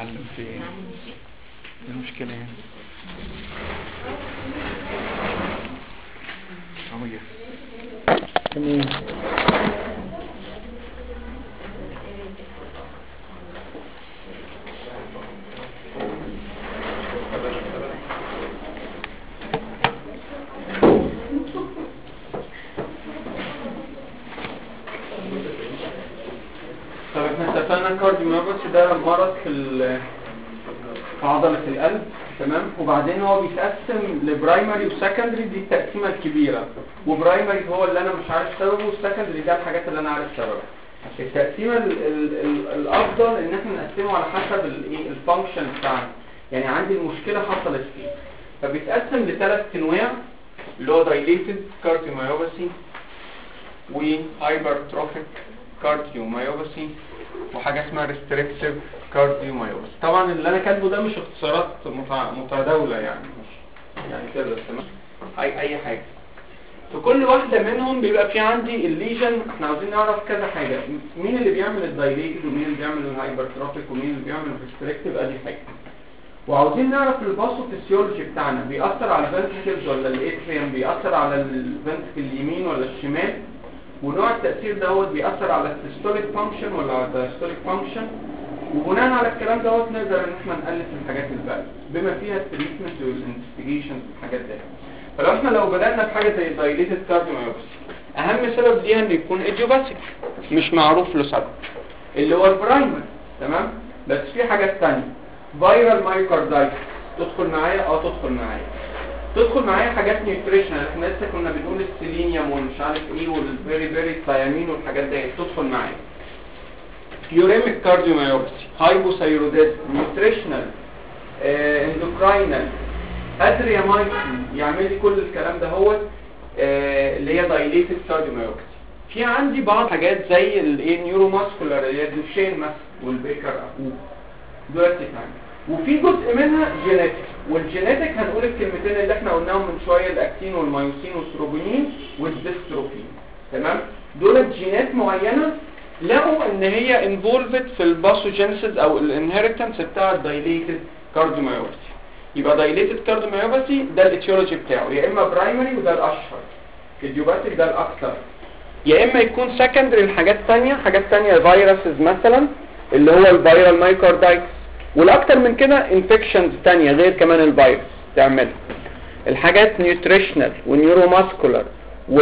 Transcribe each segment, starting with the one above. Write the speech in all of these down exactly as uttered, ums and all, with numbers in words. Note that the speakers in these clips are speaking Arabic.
معلم في ايه؟ المشكلة يعني عمية تمام. طب احنا اتفقنا الكارديوميوباثي ده مرض في في عضلة القلب، تمام. وبعدين هو بيتقسم لبرايمري وسكندري، دي التقسيمة الكبيرة. وبرايمري هو اللي انا مش عارف سببه، والسكندري ده الحاجات اللي انا عارف سببها. التقسيمة ال ال ال الافضل ان احنا نقسمه على حسب الايه الفانكشن بتاعنا. يعني عندي المشكلة حصلت فيه، فبيتقسم لثلاث انواع اللي هو دايليتد كارديوميوباثي وهايبرتروفيك كارديوميوباثي وحاجه اسمها ريستريكتيف كارديوميوباثي. طبعا اللي انا كاتبه ده مش اختصارات متداوله يعني مش يعني كده تمام. اي اي حاجه في كل واحده منهم بيبقى في عندي الليجن. احنا عاوزين نعرف كذا حاجه، مين اللي بيعمل الدايليتد ومين اللي بيعمل الهايبرتروفيك ومين اللي بيعمل الريستريكتيف، ادي حاجه. وعاوزين نعرف الباثوفيسيولوجي بتاعنا بيأثر على الفنتركلز ولا الاتريوم، بيأثر على الفنتركل اليمين ولا الشمال، ونوع التأثير دوت بيأثر على السيستوليك فانكشن ولا على الدايستوليك فانكشن. وبناء على الكلام دوت نقدر ان احنا نألف الحاجات الباقية بما فيها التريتمنت والانفستيجيشن والحاجات دي. فلو احنا لو بدأنا بحاجه زي الدايليتد كارديوميوباثي، اهم سبب ليها ان يكون ايديوباثيك مش معروف له سبب اللي هو البرايمر، تمام. بس في حاجات ثانيه، فيرال مايوكاردايتس تدخل معايا اه تدخل معايا تدخل معايا حاجات نيوتريشنال. احنا لسه كنا بنقول السيلينيوم ومش عارف ايه والفيري فيري ثيامين والحاجات دي تدخل معايا. يوريميك كارديوميوباثي، هايبوثايروديزم، نيوتريشنال، آه، اندوكراينال، ادريامايسين، يعمل لي كل الكلام ده هو آه، اللي هي دايليتد كارديوميوباثي. في عندي بعض حاجات زي الايه نيوروماسكولار اللي هي دوشين مثلا والبيكر اخوه دلوقتي يعني. وفي جزء منها جينيتك، والجينيتك هنقول الكلمتين اللي احنا قلناهم من شويه، الاكتين والمايوسين والثروبونين والديستروفين، تمام. دول جينات معينه لقوا ان هي انفولفد في الباثوجينيسيس او الانهيرتنس بتاع الدايليتد كارديوميوباثي. يبقى دايليتد كارديوميوباثي ده الايتيولوجي بتاعه يا اما برايمري وده الاشهر، ايديوباثيك ده الاكثر، يا اما يكون سكندري لحاجات ثانيه حاجات ثانيه فيروسز مثلا اللي هو الفيرال مايوكاردايتس، والاكتر من كده انفكشنز ثانيه غير كمان الفيروس تعملها. الحاجات نيوتريشنال ونيوروماسكولار و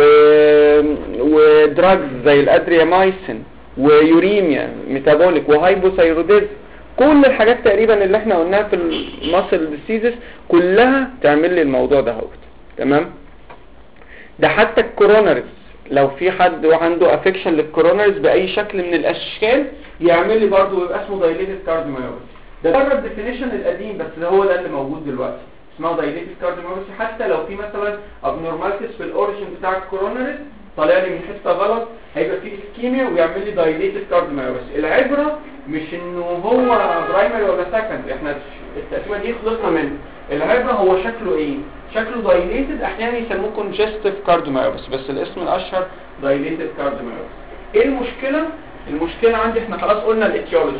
ودراجز زي الادريامايسين ويوريميا ميتابوليك وهايبوثايروديزم، كل الحاجات تقريبا اللي احنا قلناها في الماسل ديسيزز كلها تعمل لي الموضوع ده اهوت، تمام. ده حتى الكوروناريز لو في حد عنده افكشن للكوروناريز باي شكل من الاشكال يعمل لي برضه يبقى اسمه دايليتد كارديوميوباثي. ده بره الديفينيشن القديم بس ده هو ده اللي موجود دلوقتي، اسمه دايليتد كارديوميوباثي. حتى لو في مثلا ابنورماليتيز في الاوريجن بتاع الكوروناريز طالع لي من حته غلط هيبقى فيه اسكيميا ويعمل لي دايليتد كارديوميوباثي. العبره مش انه هو برايمري ولا سكندري، احنا التقسيمه دي خلصنا منها. العبره هو شكله ايه؟ شكله دايليتد، احيانا يسموه كونجستيف كارديوميوباثي بس الاسم الاشهر دايليتد كارديوميوباثي. ايه المشكله؟ المشكله عندي احنا خلاص قلنا الايتيولوجي،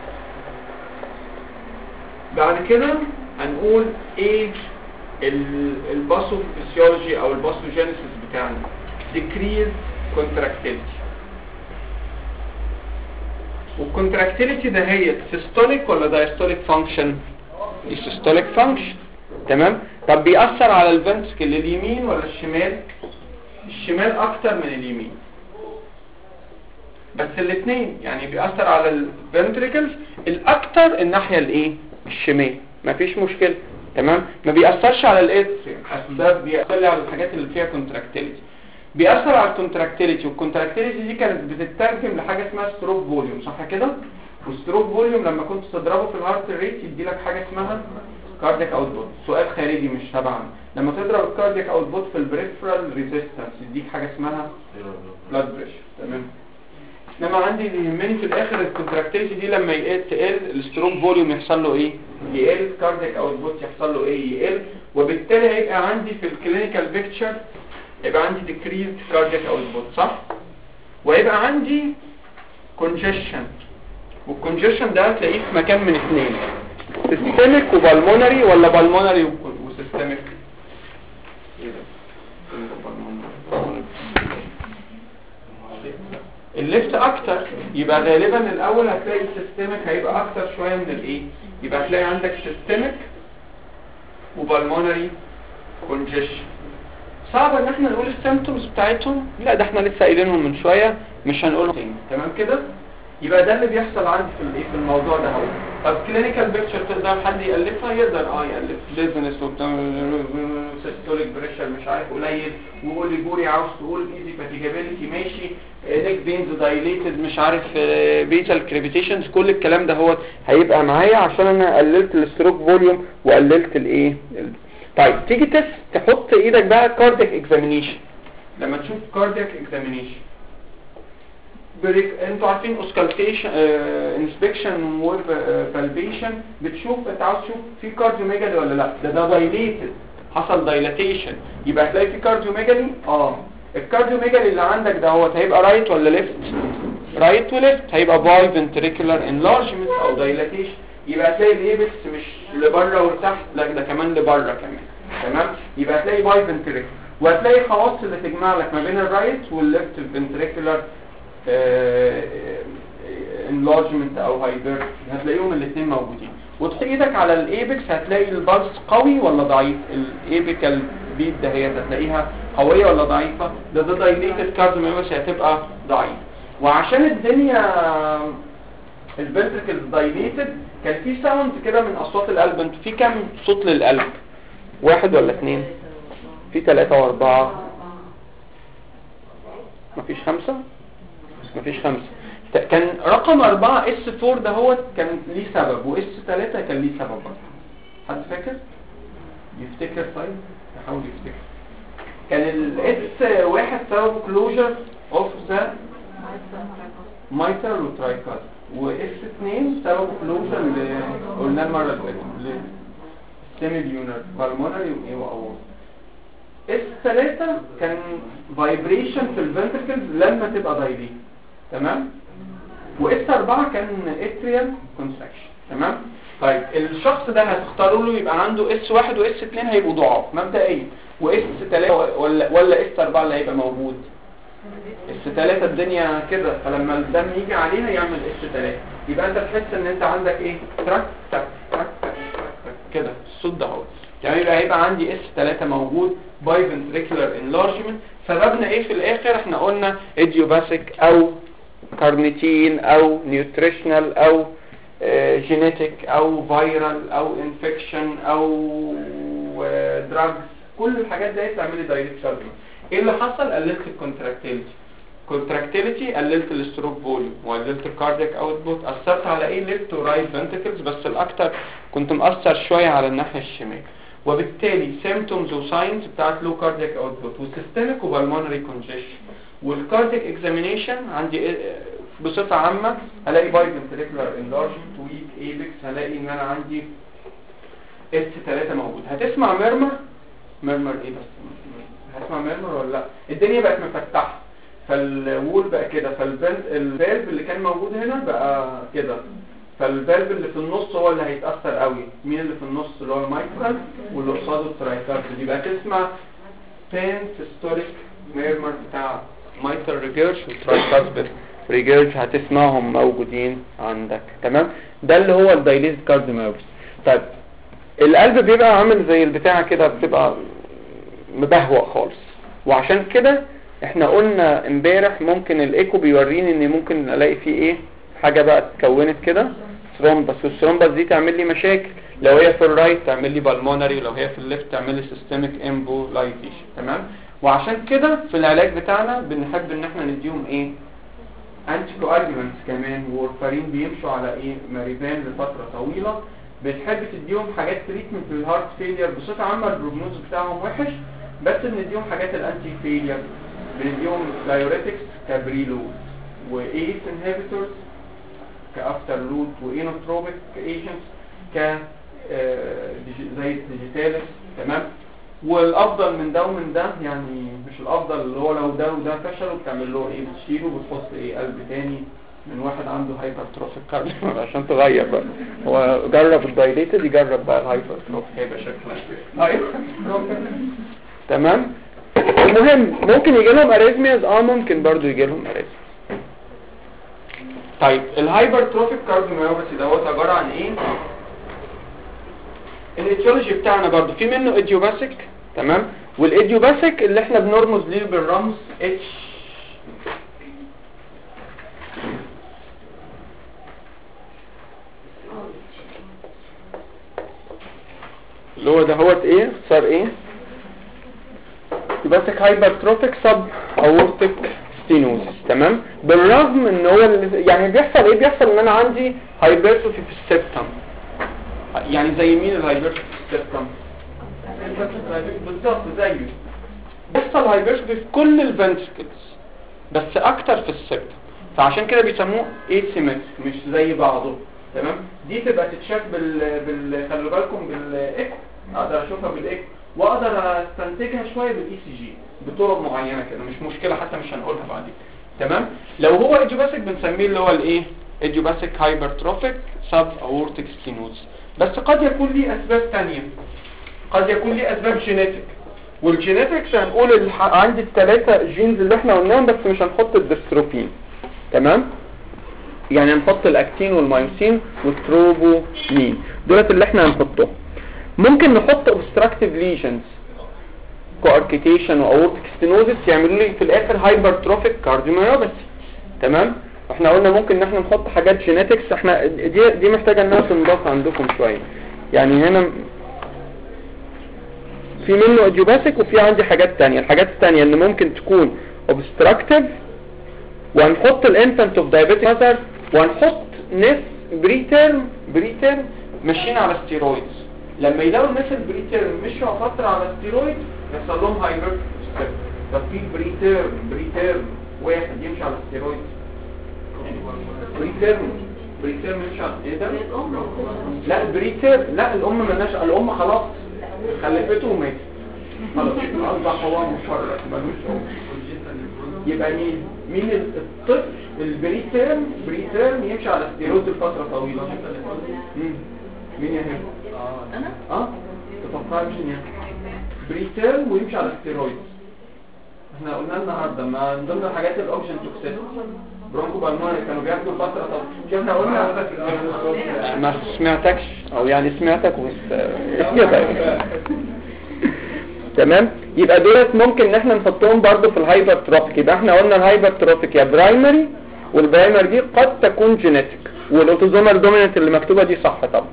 بعد كده هنقول ايه الباثوفيسيولوجي او الباثوجينيسيس بتاعنا. decrease contractility، والكونتراكتيليتي ده هي سيستوليك ولا دايستوليك فانكشن؟ دي سيستوليك فانكشن، تمام. طب بيأثر على الفنتركل اليمين ولا الشمال؟ الشمال اكتر من اليمين، بس الاثنين يعني بيأثر على الفنتركلز الاكتر الناحيه الايه الشمال، مفيش مشكله، تمام. ما بيأثرش على الاتريوم، اسباب بيأثر على الحاجات اللي فيها كونتراكتيليتي. بيأثر على الكونتراكتيليتي، والكونتراكتيليتي دي كانت بتترجم لحاجه اسمها ستروك فوليوم، صح كده؟ والستروك فوليوم لما كنت تضربه في الهارت ريت يدي لك حاجه اسمها كاردياك اوتبوت. سؤال خارجي مش تبعنا، لما تضرب الكاردياك اوتبوت في البريفرال ريزيستنس يديك حاجه اسمها بلاد بريشر، تمام. انما عندي اللي يهمني في الاخر الكونتراكتيليتي دي لما يقل تقل الستروك فوليوم يحصل له ايه؟ يقل. كاردياك اوتبوت يحصل له ايه؟ يقل. وبالتالي هيبقى عندي في الكلينيكال بيكتشر يبقى عندي decreased cardiac output، صح؟ ويبقى عندي congestion والكونجيشن ده هتلاقيه في مكان من اثنين، سيستميك وبالمونري ولا بالمونري وسيستميك؟ الليفت اكتر، يبقى غالبا الاول هتلاقي السيستميك هيبقى اكتر شويه من الايه، يبقى هتلاقي عندك سيستميك وبالمونري كونجيشن. صعب ان احنا نقول السيمبتومز بتاعتهم، لا ده احنا لسه قايلينهم من شويه مش هنقولهم تاني، تمام كده؟ يبقى ده اللي بيحصل عندي في الايه في الموضوع ده اهو. طب كلينيكال بيكتشر تقدر حد يالفها؟ يقدر اه يالف ديزنس سيستوليك بريشر مش عارف قليل، وقولي جوري عاوز تقول ايزي فاتيجابيلتي ماشي، نيك بينز دايليتد مش عارف بيتال كريبيتيشنز، كل الكلام ده هو هيبقى معايا عشان انا قللت الستروك فوليوم وقللت الايه. طيب تيجي تس تحط ايدك بقى كاردياك اكزامينيشن. لما تشوف كاردياك اكزامينيشن بريك انتوا عارفين اوسكالتيشن انسبكشن وفالبيشن، بتشوف انت عاوز تشوف في كارديوميجالي ولا لا، ده ده دايليتد حصل دايلاتيشن، يبقى هتلاقي في كارديوميجالي. اه الكارديوميجالي اللي عندك ده هو هيبقى رايت ولا ليفت؟ رايت وليفت، هيبقى باي فنتريكولار انلارجمنت او دايلاتيشن، يبقى هتلاقي الايبكس مش لبره ولتحت، لا ده كمان لبره كمان، تمام؟ يبقى هتلاقي باي فنتريكولار، وهتلاقي خواص اللي تجمع لك ما بين الرايت والليفت فنتريكولار انلارجمنت او هايبر، هتلاقيهم الاثنين موجودين. وتحط ايدك على الايبكس هتلاقي البلس قوي ولا ضعيف، الايبيكال بيت ده هي هتلاقيها قويه ولا ضعيفه، ده ده دايليتد كارديوميوباثي هتبقى ضعيف. وعشان الدنيا الفنتركلز دايليتد كان في ساوند كده من اصوات القلب. انتوا في كام صوت للقلب؟ واحد ولا اثنين؟ في ثلاثة واربعة؟ مفيش خمسة؟ مفيش خمسة. كان رقم اربعة اس فور ده هو كان ليه سبب، واس ثلاثة كان ليه سبب برضه. حد فاكر؟ يفتكر؟ طيب يحاول يفتكر. كان الاس واحد سبب كلوجر اوف ذا مايترال وترايكاز، واس اثنين سبب كلوجر اللي قلنا المره اللي فاتت للسيميليونر بالمونري وايه واورط. اس ثلاثة كان فايبريشن في الفنتركلز لما تبقى دايليت، تمام؟ واس اربعة كان اتريال كونستراكشن، تمام؟ طيب الشخص ده هتختاروا له يبقى عنده اس واحد واس اثنين هيبقوا ضعاف مبدئيا، واس ثلاثة ولا ولا اس اربعة اللي هيبقى موجود؟ اس ثلاثة الدنيا كده، فلما الدم يجي عليها يعمل اس ثلاثة، يبقى انت تحس ان انت عندك ايه؟ تراك تراك تراك كده الصوت ده اهو، يعني يبقى هيبقى عندي اس ثلاثة موجود باي فنتريكولار انلارجمنت. سببنا ايه في الاخر؟ احنا قلنا ايديوباثيك او كارنيتين او نيوتريشنال او جينيتيك او فيرال او انفكشن او دراجز، كل الحاجات دي تعمل دايركت شارجمنت. ايه اللي حصل؟ قللت الكونتراكتيليتي، كونتراكتيليتي قللت الستروك فوليوم وقللت الكاردياك اوتبوت. اثرت على ايه؟ ليفت ورايت فنتركلز، بس الاكثر كنت مأثر شويه على الناحيه الشمال، وبالتالي سيمبتومز وساينز بتاعت لو كاردياك اوتبوت وسيستميك وبالمونري كونجيشن. والكاردياك اكزامينيشن عندي بصفه عامه هلاقي باي فنتريكولار انلارجمنت ويك ايبكس، هلاقي ان انا عندي اس ثلاثة موجود. هتسمع ميرمر ميرمر ايه بس هتسمع ميرمر ولا لا؟ الدنيا بقت مفتحه، فالوول بقى كده، فالفالف اللي كان موجود هنا بقى كده، فالفالف اللي في النص هو اللي هيتاثر قوي. مين اللي في النص؟ اللي هو المايترال، واللي قصاده الترايكارد. يبقى تسمع بان سيستوليك ميرمر بتاع مايترال ريجيرش والترايكارد ريجيرش، هتسمعهم موجودين عندك، تمام؟ ده اللي هو الدايليت كارديوميوباثي. طيب القلب بيبقى عامل زي البتاع كده، بتبقى مبهوأ خالص، وعشان كده احنا قلنا امبارح ممكن الايكو بيوريني ان ممكن الاقي فيه ايه، حاجه بقى اتكونت كده ثرومبس، والثرومبس دي تعمل لي مشاكل. لو هي في الرايت تعمل لي بالمونري، ولو هي في الليفت تعمل لي سيستميك امبولايزيشن، تمام؟ وعشان كده في العلاج بتاعنا بنحب ان احنا نديهم ايه؟ انتي كواديوانتس كمان، وورفارين بيمشوا على ايه؟ ماريبان لفتره طويله. بتحب تديهم حاجات تريتمنت للهارت فيلير، بصفه عامه البروجنوز بتاعهم وحش، بس بنديهم حاجات الانتي فيلير، بنديهم دايوريتكس كبريلود، وايس انهبيتورز كافتر لود، وانوتروبيك ايجنتس ك زي الديجيتالس، تمام؟ والافضل من ده ومن ده، يعني مش الافضل اللي هو لو ده وده فشلوا بتعمل له ايه؟ بتشيله وبتحط ايه؟ قلب تاني من واحد عنده هايبرتروفيك كارديو عشان تغير بقى. هو جرب الدايليتد يجرب بقى الهايبرتروفيك هيبقى شكلها هايبرتروفيك. تمام. المهم ممكن يجي لهم اريزمياز، اه ممكن برضو يجي لهم اريزمياز. طيب الهايبرتروفيك كارديوميوباثي دوت عباره عن ايه؟ الايتيولوجي بتاعنا برضو في منه ايديوباثيك، تمام، والايديوباثيك اللي احنا بنرمز ليه بالرمز اتش اللي هو ده هوت ايه صار ايه ايديوباثيك هايبرتروفيك سب اورتيك ستينوزس. تمام. بالرغم ان هو يعني بيحصل ايه، بيحصل ان انا عندي هايبرتروفي في السبتم. يعني زي مين الهايبرتروفي في السبتم؟ بالظبط زيه. بيحصل هايبرتروفي في كل الفنتركلز بس اكتر في السبتم، فعشان كده بيسموه ايسيمتريك مش زي بعضه. تمام. دي تبقى تتشاف بال بال خلوا بالكم بالايكو، اقدر اشوفها بالايكو واقدر استنتجها شويه بالاي سي جي بطرق معينه كده، مش مشكله حتى مش هنقولها بعدين. تمام. لو هو ايديوباثيك بنسميه اللي هو الايه ايديوباثيك هايبرتروفيك سب اورتيك ستينوز. بس قد يكون ليه اسباب ثانيه، قد يكون ليه اسباب جينيتك، والجينيتكس هنقول الح... عندي الثلاثه جينز اللي احنا قلناهم بس مش هنحط الدستروفين. تمام. يعني هنحط الاكتين والمايوسين والتروبونين دولت اللي احنا هنحطهم. ممكن نحط obstructive lesions coarctation واورتيك ستينوزس يعملوا لي في الاخر هايبرتروفيك كارديوميوباثي. تمام. احنا قلنا ممكن ان احنا نحط حاجات جينيتكس، احنا دي دي محتاجه انها تنضاف عندكم شويه. يعني هنا في منه ايديوباثيك وفي عندي حاجات تانية. الحاجات التانية ان ممكن تكون obstructive، وهنحط الانفانت اوف دايابيتيك ماذر، وهنحط ناس بريتيرم بريتيرم ماشيين على ستيرويدز. لما يلاقوا الناس البريتيرم مشوا فتره على ستيرويد يحصل لهم هايبر. طب في بريتيرم بريتيرم واحد يمشي على ستيرويد، بريتيرم بريتيرم يمشي على ايه ده؟ لا بريتيرم لا الام مالناش، الام خلاص خلفته وماتت خلاص اصبح هو مشرد ملوش ام. يبقى مين مين الطفل البريتيرم بريتيرم يمشي على ستيرويد لفتره طويله؟ مين مين يا هبه؟ اه انا اه تفكر مش مين بريتيرم ويمشي على ستيرويد. احنا قلنا النهارده ما من ضمن الحاجات الاوبشن توكسيس برونكو بالمونري كانوا بياخدوا فتره طويله. احنا قلنا ما سمعتكش او يعني سمعتك بس كده. تمام. يبقى دولت ممكن ان احنا نحطهم برضو في الهايبرتروفيك. يبقى احنا قلنا الهايبرتروفيك يا برايمري، والبرايمري دي قد تكون جينيتك، والاوتوزومال دومينانت اللي مكتوبه دي صح طبعا.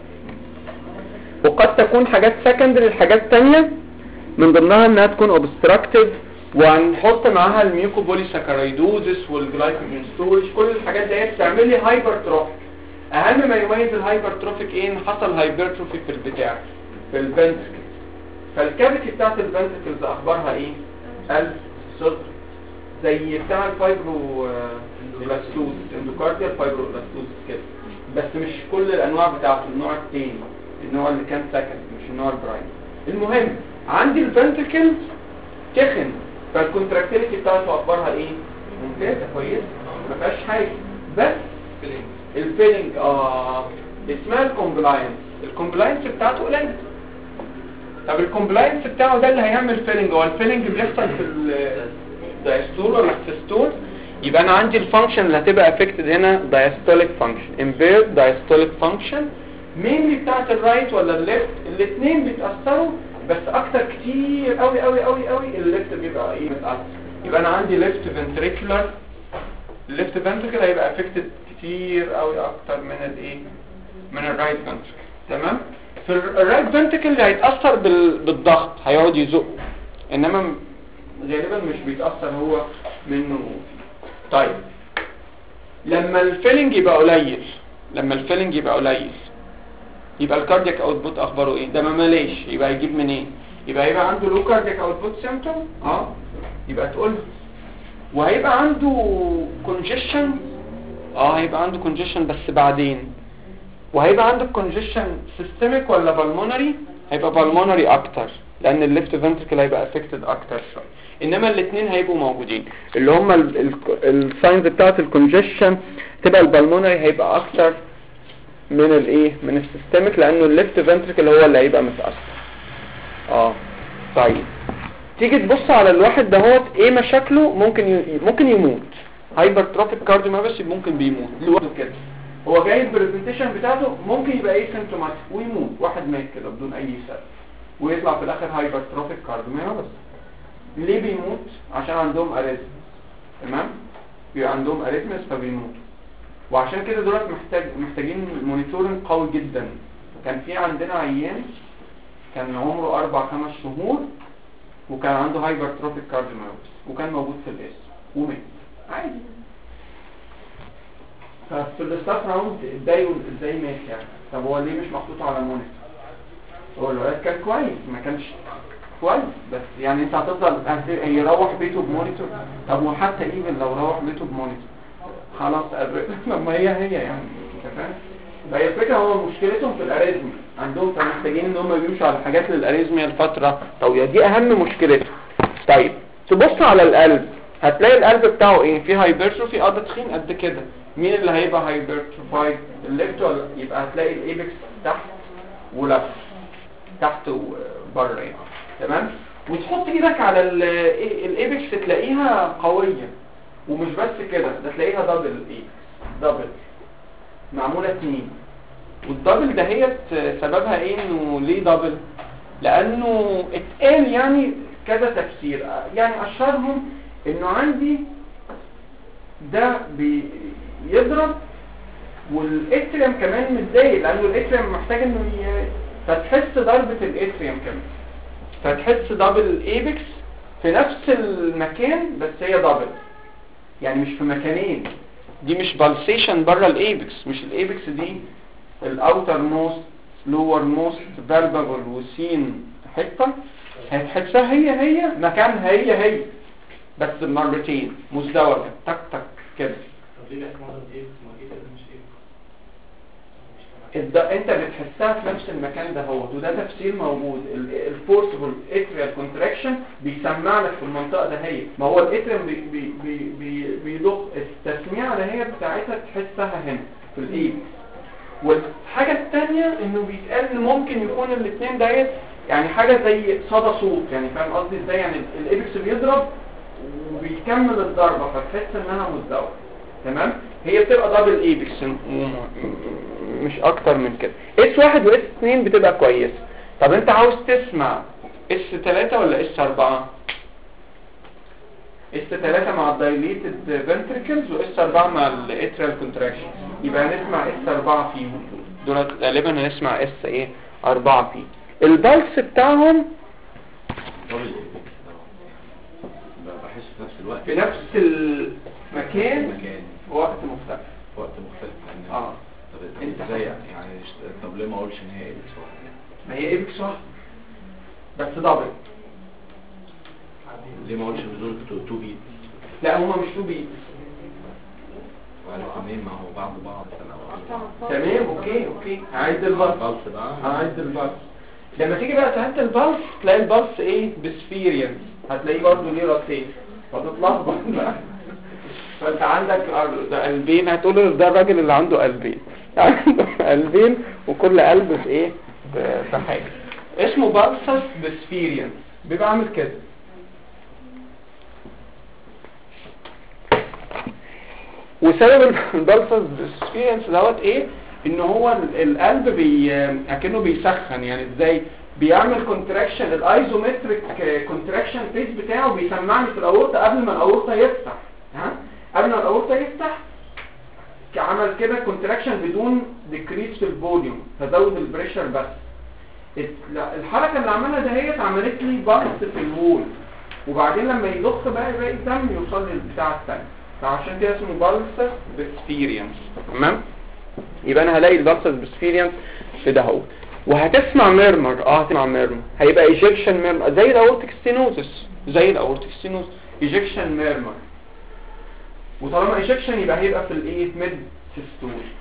وقد تكون حاجات سكندري الحاجات تانية من ضمنها انها تكون اوبستراكتيف، وهنحط معاها الميوكوبوليساكرايدوزس والجلايكوجين ستورج. كل الحاجات دي بتعمل لي هايبرتروفيك. اهم ما يميز الهايبرتروفيك ايه؟ ان حصل هايبرتروفي في البتاع في الفنتركل، فالكافيتي بتاعت الفنتركلز اخبارها ايه؟ قلب صدر زي بتاع الفايبرو بلاستوز اندوكارديال فايبرو بلاستوز كده، بس مش كل الانواع بتاعته، النوع الثاني النوع اللي كان سكند مش النوع البرايم. المهم عندي الفنتركل تخن، فالكونتراكتيليتي بتاعته اخبارها ايه؟ ممتازه كويس ما فيهاش حاجه، بس الفيلنج اه اسمها الكومبلاينس. الكومبلاينس بتاعته قليل. طب الكومبلاينس بتاعه ده اللي هيعمل فيلنج، هو الفيلنج بيحصل في الدايستول ولا السيستول؟ يبقى انا عندي الفانكشن اللي هتبقى افكتد هنا دايستوليك فانكشن، امبيرد دايستوليك فانكشن. مين بتاعت الرايت ولا الليفت؟ الاثنين بيتاثروا بس اكتر كتير قوي قوي قوي قوي الليفت بيبقى ايه متاثر. يبقى انا عندي ليفت فنتريكولار، الليفت فنتريكل هيبقى افكتد كتير قوي اكتر من الايه من الرايت فنتريكل. تمام. في الرايت فنتريكل هيتاثر بالضغط هيقعد يزق، انما غالبا مش بيتاثر هو منه. طيب لما الفيلنج يبقى قليل، لما الفيلنج يبقى قليل يبقى الكاردياك اوتبوت اخباره ايه؟ ده ما ماليش، يبقى يجيب منين؟ يبقى هيبقى عنده لو كاردياك اوتبوت سيمبتوم اه يبقى تقول، وهيبقى عنده كونجيشن اه هيبقى عنده كونجيشن بس بعدين، وهيبقى عنده كونجيشن سيستميك ولا بالمونري؟ هيبقى بالمونري اكتر. لان الليفت فنتركل هيبقى افكتد اكتر شويه. انما الاثنين هيبقوا موجودين، اللي هم الساينز بتاعت الكونجيشن تبقى البلمونري هيبقى اكتر من الايه من السيستميك، لانه الليفت فنتركل هو اللي هيبقى متاثر. اه طيب تيجي تبص على الواحد دهوت ايه مشاكله، ممكن ي... ممكن يموت. هايبرتروفيك كارديوميوباثي ممكن بيموت لوحده كده، هو جاي البرزنتيشن بتاعته ممكن يبقى ايه سيمتوماتيك ويموت، واحد مات كده بدون اي سبب ويطلع في الاخر هايبرتروفيك كارديوميوباثي. ليه بيموت؟ عشان عندهم اريزم، تمام؟ بيبقى عندهم اريزمس فبيموتوا، وعشان كده دولت محتاج محتاجين مونيتورنج قوي جدا. كان في عندنا عيان كان عمره اربع خمس شهور وكان عنده هايبرتروفيك كارديوميوباثي وكان موجود في الاس ومات عادي. ففي الستاف راوند اتضايقوا ازاي مات يعني. طب هو ليه مش محطوط على مونيتور؟ هو الولد كان كويس، ما كانش كويس، بس يعني انت هتفضل يروح بيته بمونيتور؟ طب وحتى ايفن لو روح بيته بمونيتور خلاص لما هي هي يعني انت فاهم. فهي الفكره هو مشكلتهم في الاريزميا عندهم، فمحتاجين ان هم بيمشوا على حاجات للاريزميا لفتره طويله، دي اهم مشكلتهم. طيب تبص على القلب هتلاقي القلب بتاعه ايه؟ في هايبرتروفي اه ده تخين قد كده. مين اللي هيبقى هايبرتروفايد؟ الليفت ولا؟ يبقى هتلاقي الايبكس تحت ولفت تحت وبره يعني، تمام؟ وتحط ايدك على الايبكس تلاقيها قويه، ومش بس كده ده تلاقيها دبل ايبكس، دبل معموله اتنين. والدبل دهيت سببها ايه؟ انه ليه دبل؟ لانه اتقال يعني كذا تفسير، يعني اشهرهم انه عندي ده بيضرب والاتريم كمان متضايق، لانه الاتريم محتاج انه ي... فتحس ضربة الاتريم كمان، فتحس دبل ايبكس في نفس المكان بس هي دبل، يعني مش في مكانين. دي مش بالسيشن بره الايبكس، مش الايبكس دي الاوتر موست لور موست فالبابل وسين حته، هتحسها هي هي مكانها هي هي بس مرتين مزدوجه تك تك كده. طب ليه بيحصل معظم ايه ما ايه ده مش ايه؟ انت انت بتحسها في نفس المكان ده هو، وده تفسير موجود. الفورسبل اتريال كونتراكشن بيسمع لك في المنطقه ده هي، ما هو الاتريم بي بي بي بي بيضخ التسميع ده هي بتاعتها تحسها هنا في الايبكس. والحاجه الثانيه انه بيتقال ان ممكن يكون الاثنين ديت يعني حاجه زي صدى صوت، يعني فاهم قصدي ازاي؟ يعني الايبكس بيضرب وبيكمل الضربه فتحس انها مزدوجه، تمام؟ هي بتبقى دبل ايبكس مش اكتر من كده. اس واحد واس اتنين بتبقى كويسه. طب انت عاوز تسمع اس تلاتة ولا اس اربعة؟ اس تلاتة مع الدايليتد فنتريكلز واس اربعة مع الاتريال كونتراكشن، يبقى هنسمع اس اربعة فيهم دول غالبا هنسمع اس ايه اربعة فيه. البلس بتاعهم بحس في نفس الوقت في نفس المكان مكان وقت مختلف وقت مختلف عن اه. طب انت ازاي يعني طب ليه ما اقولش ان هي ايبكس واحده؟ ما هي ايبكس واحده بس دبل. ليه ما اقولش ان دول تو بيت؟ لا هما مش تو بيت. وعلى الاثنين ما هو بعض بعض تمام اوكي اوكي. هعد البلس بقى هعد البلس. لما تيجي بقى تعد البلس تلاقي البلس ايه بسفيريانس، هتلاقيه برضه ليه راسين فتتلخبط بقى. فانت عندك قلبين، هتقول ده الراجل اللي عنده قلبين عنده قلبين وكل قلب في ايه في حاجه اسمه بالسس بسفيريانس، بيبقى عامل كده. وسبب البالسس بسفيريانس دوت ايه؟ ان هو القلب بي اكنه بيسخن. يعني ازاي بيعمل كونتراكشن؟ الايزومتريك كونتراكشن فيز بتاعه بيسمعني في الاورطه قبل ما الاورطه يفتح، ها قبل ما الاورطه يفتح عمل كده كونتراكشن بدون ديكريس في الفوليوم، فزود البريشر بس. الحركه اللي عملها دهيت عملت لي بالس في الوول، وبعدين لما يضخ بقى باقي الدم يوصل للبتاع الثاني، فعشان كده اسمه بالسس بسفيريانس، تمام؟ يبقى انا هلاقي البالسس بسفيريانس في ده اهو. وهتسمع ميرمر، اه هتسمع ميرمر، هيبقى ايجكشن ميرمر زي الاورتيك ستينوزس، زي الاورتيك ستينوز ايجكشن ميرمر. وطالما ايجكشن يبقى هيبقى في الايه ميد سيستول،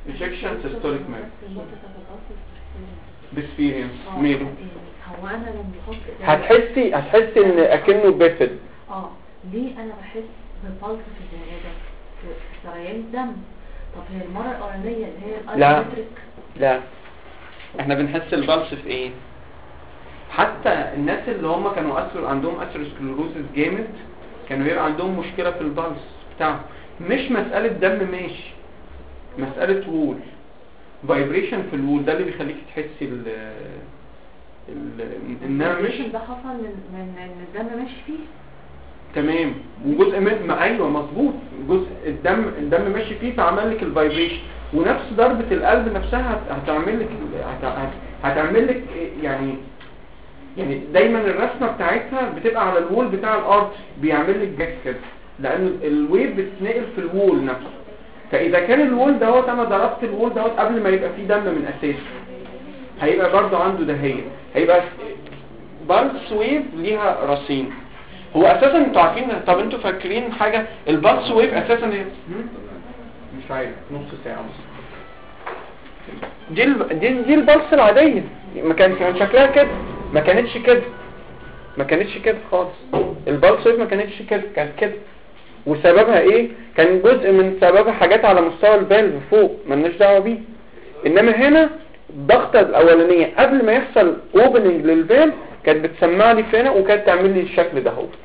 ايجكشن سيستوليك ميرمر بسفيرينس ميرو. هو انا لما بحط هتحسي هتحسي ان اكنه بيفد. اه ليه انا بحس بالبلس في الزياده في سريان الدم؟ طب هي المره الاولانيه اللي هي لا. الالكتريك لا احنا بنحس البلس في ايه؟ حتى الناس اللي هم كانوا أسر عندهم اثيروسكليروسيس جامد كانوا يبقى عندهم مشكله في البلس بتاعهم، مش مساله دم ماشي، مساله وول فايبريشن في الوول، ده اللي بيخليك تحسي ال ال انها مش ده حصل من من من الدم ماشي فيه. تمام، وجزء من ما ايوه مظبوط، جزء الدم الدم ماشي فيه فعمل لك الفايبريشن، ونفس ضربه القلب نفسها هتعمل لك هتعمل لك يعني يعني دايما الرسمه بتاعتها بتبقى على الوول بتاع الارض، بيعمل لك جاك كده لان الويف بتتنقل في الوول نفسه. فاذا كان الوول دوت انا ضربت الوول دوت قبل ما يبقى فيه دم من اساسه، هيبقى برضو عنده دهيه، هيبقى بالس ويف ليها رصين. هو اساسا انتوا عارفين، طب انتوا فاكرين حاجه البالس ويف اساسا ايه؟ مش عارف، نص ساعه بس. دي ال... دي دي البالس العاديه، ما كان كان شكلها كده، ما كانتش كده ما كانتش كده خالص. البالس ويف ما كانتش كده، كانت كده. وسببها ايه؟ كان جزء من سببها حاجات على مستوى الفالف فوق مالناش دعوه بيه، انما هنا الضغطه الاولانيه قبل ما يحصل اوبننج للفالف كانت بتسمع لي في هنا وكانت تعمل لي الشكل ده اهو.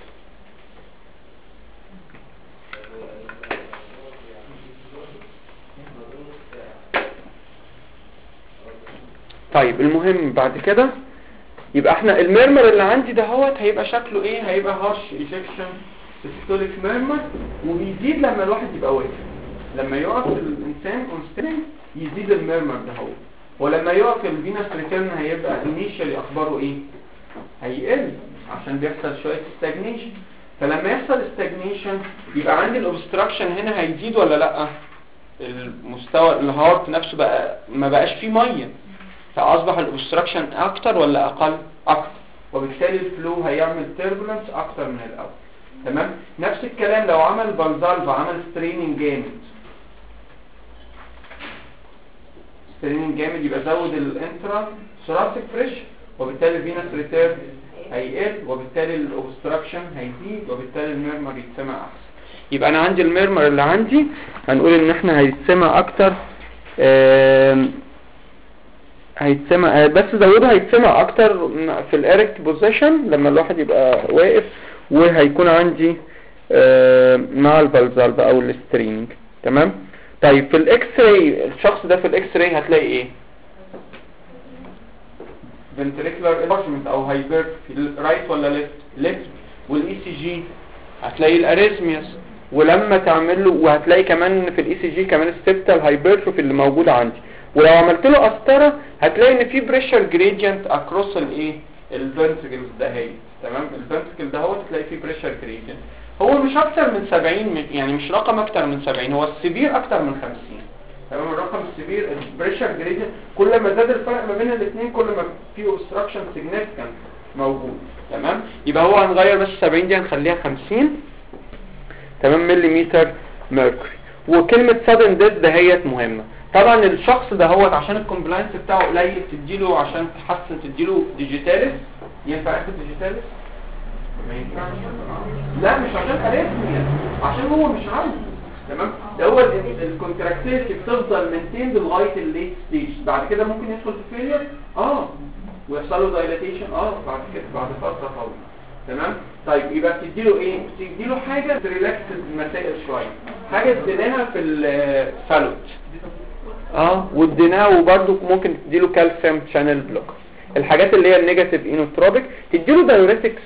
طيب المهم بعد كده يبقى احنا الميرمر اللي عندي ده هوت هيبقى شكله ايه؟ هيبقى هارش ايجكشن سيستوليك ميرمر، وبيزيد لما الواحد يبقى واقف. لما يقف الانسان اون ستيرنج يزيد الميرمر ده هو، ولما يقف الفينس ريتيرن هيبقى انيشالي اخباره ايه؟ هيقل عشان بيحصل شويه ستاجنيشن. فلما يحصل ستاجنيشن يبقى عندي الاوبستراكشن هنا هيزيد ولا لا؟ المستوى الهارت نفسه بقى ما بقاش فيه ميه، فاصبح الاوبستراكشن اكتر ولا اقل؟ اكتر، وبالتالي الفلو هيعمل تيربولنس اكتر من الاول. تمام. نفس الكلام لو عمل فالزالفا عمل ستريننج جامد، ستريننج جامد يبقى زود الانترا ثوراسيك بريشر، وبالتالي الفينس ريتيرن هيقل، وبالتالي الاوبستراكشن هيزيد، وبالتالي الميرمر يتسمع احسن. يبقى انا عندي الميرمر اللي عندي هنقول ان احنا هيتسمع اكتر، هيتسمع بس زودها هيتسمع اكتر في الاريكت بوزيشن لما الواحد يبقى واقف، وهيكون عندي مع الفالزالفا او السترينج. تمام. طيب في الاكس راي الشخص ده في الاكس راي هتلاقي ايه؟ ventricular enlargement او هايبر في رايت ولا ليفت؟ ليفت. والاي سي جي هتلاقي الاريزمياس، ولما تعمل له وهتلاقي كمان في الاي سي جي كمان السبتال هايبرتروفي اللي موجود عندي، ولو عملت له قسطره هتلاقي ان في بريشر جريدينت اكروس الايه؟ الفنتريكلز ده هي. تمام. الفنتريكل ده هو تلاقي فيه بريشر جريدينت، هو مش اكتر من سبعين، يعني مش رقم اكتر من سبعين، هو السبير اكتر من خمسين. تمام. الرقم السبير البريشر جريدينت كل ما زاد الفرق ما بين الاثنين كل ما في اوبستراكشن سيجنيفيكانت موجود. تمام. يبقى هو هنغير بس سبعين دي هنخليها خمسين. تمام. مليمتر ميركوري. وكلمه سادن ديث دهيت مهمه. طبعا الشخص ده هو عشان الكومبلاينس بتاعه قليل تديله عشان تحسن تديله ديجيتاليس. ينفع ياخد ديجيتاليس؟ ما ينفعش. لا مش عشان اريثميا، عشان هو مش عايز. تمام. ده هو الكونتراكتيلتي بتفضل مينتيند لغايه الليت ستيج، بعد كده ممكن يدخل في فيلير اه ويحصل له دايلاتيشن اه بعد كده بعد فتره طويله. تمام. طيب يبقى تديله ايه؟ تديله حاجه تريلاكس المسائل شويه، حاجه اديناها في الفالوت اه واديناه، وبرده ممكن تديله كالسيوم شانل بلوكر، الحاجات اللي هي النيجاتيف اينوتروبيك. تديله دايوريتكس،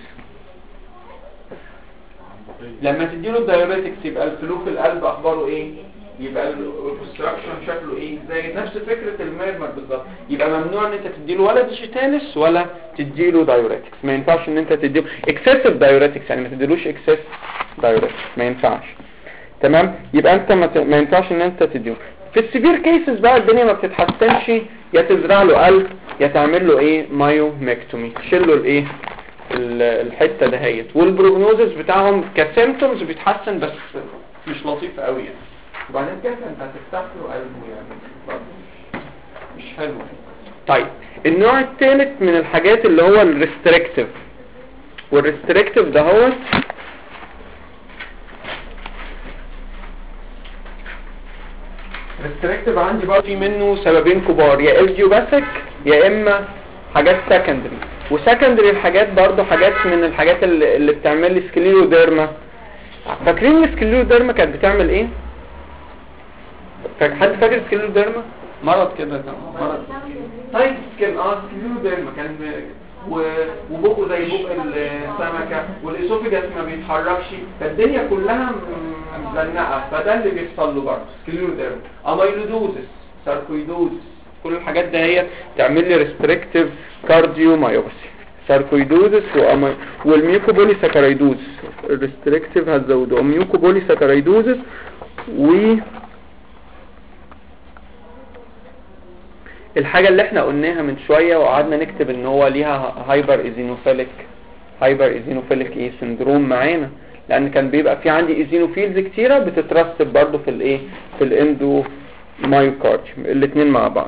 لما تديله الدايوريتكس يبقى الفلو في القلب اخباره ايه؟ يبقى الاوبستراكشن شكله ايه؟ زي نفس فكره الميرمر بالظبط. يبقى ممنوع ان انت تديله ولا ديجيتاليس ولا تديله دايوريتكس، ما ينفعش ان انت تديله اكسسيف دايوريتكس، يعني ما تديلوش اكسس دايوريتكس، ما ينفعش. تمام. يبقى انت ما, ت... ما ينفعش ان انت تديله. في السيفير كيسز بقى الدنيا ما بتتحسنش، يا تزرع له قلب يا تعمل له ايه؟ مايوميكتومي، تشيل له الايه؟ الحته دهيت. والبروجنوزس بتاعهم كسيمتومز بيتحسن بس مش لطيف قوي يعني. وبعدين كده انت هتفتح له قلبه يعني برضه مش مش حلو. طيب النوع الثالث من الحاجات اللي هو الريستريكتيف، والريستريكتيف ده هو ريستريكتيف عندي بقى في منه سببين كبار، يا الجيوباثيك يا اما حاجات سكندري. وسكندري الحاجات برضو حاجات من الحاجات اللي, اللي بتعمل لي سكليروديرما. فاكرين السكليروديرما كانت بتعمل ايه؟ حد فاكر السكليروديرما؟ مرض كده كان مرض طيب كان اه سكليروديرما كان وبقه زي بق السمكه والاسوفيجاس ما بيتحركش، فالدنيا كلها مزنقه، فده اللي بيحصل له برضه سكليروديرما. اميلودوزس، ساركويدوزس، كل الحاجات ده هي تعمل لي ريستريكتيف كارديومايوباثي. ساركويدوزس وأمي... والميوكوبولي ساكرايدوزس الريستريكتيف هتزودوا ميوكوبولي ساكرايدوزس. و الحاجة اللي احنا قلناها من شوية وقعدنا نكتب ان هو ليها هايبر ايزينوفيليك هايبر ايزينوفيليك ايه سندروم معانا، لان كان بيبقى في عندي ايزينوفيلز كتيرة بتترسب برضو في الايه في الاندو مايوكارديوم الاثنين مع بعض.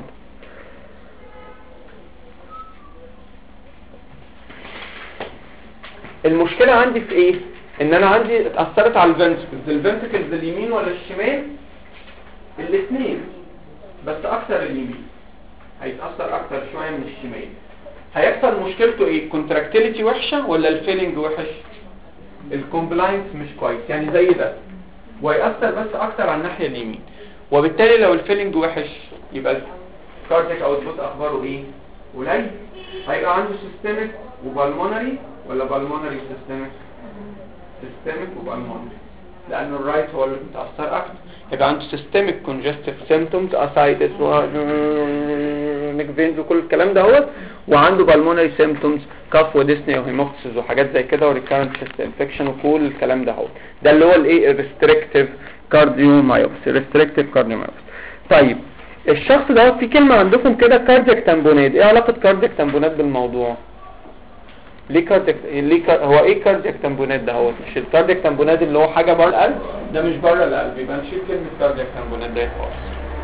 المشكلة عندي في ايه؟ ان انا عندي اتأثرت على الفنتكلز، الفنتكلز اليمين ولا الشمال؟ الاثنين، بس اكتر اليمين هيتأثر اكتر شوية من الشمال. هيحصل مشكلته ايه؟ كونتراكتيليتي وحشة ولا الفيلنج وحش؟ الكومبلاينس مش كويس، يعني زي ده، وهيأثر بس اكتر على الناحية اليمين. وبالتالي لو الفيلنج وحش يبقى الكاردياك اوتبوت اخباره ايه؟ قليل. هيبقى عنده سيستميك وبالمونري ولا بالمونري سيستميك؟ سيستميك وبالمونري، لانه الرايت هو اللي متأثر اكتر. يبقى عنده سيستميك كونجستيف سيمبتومز، اسايتس ونيك فينز وكل الكلام ده هو، وعنده بالمونري سيمبتومز كاف وديسني وهيموكسيس وحاجات زي كده وريكارنت شيست انفكشن وكل الكلام ده هو. ده اللي هو الايه الريستريكتيف كارديومايوباثي ريستريكتيف كارديومايوباثي. طيب الشخص ده في كلمة عندكم كده كاردياك تامبونات، ايه علاقة كاردياك تامبونات بالموضوع؟ ليه كاردياك ليه كار... هو ايه كاردياك تامبونات ده؟ هو مش الكاردياك تامبونات اللي هو حاجة بره القلب، ده مش بره القلب، يبقى نشيل كلمة كاردياك تامبونات ده خالص.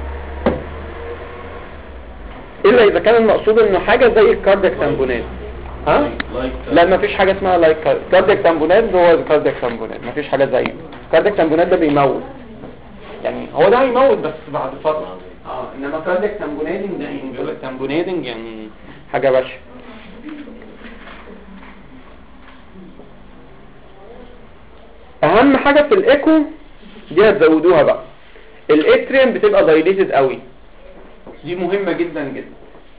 الا اذا كان المقصود انه حاجة زي الكاردياك تامبونات. ها؟ لا ما فيش حاجة اسمها لايك كاردياك تامبونات، هو الكاردياك تامبونات ما فيش حاجة زيه. الكاردياك تامبونات ده بيموت، يعني هو ده هيموت بس بعد فترة. اه انما كاردياك تامبونادنج ده يعني بيقول لك تامبونادنج يعني حاجة بشعة. اهم حاجة في الايكو دي هتزودوها بقى، الاتريم بتبقى دايليتد قوي، دي مهمة جدا جدا.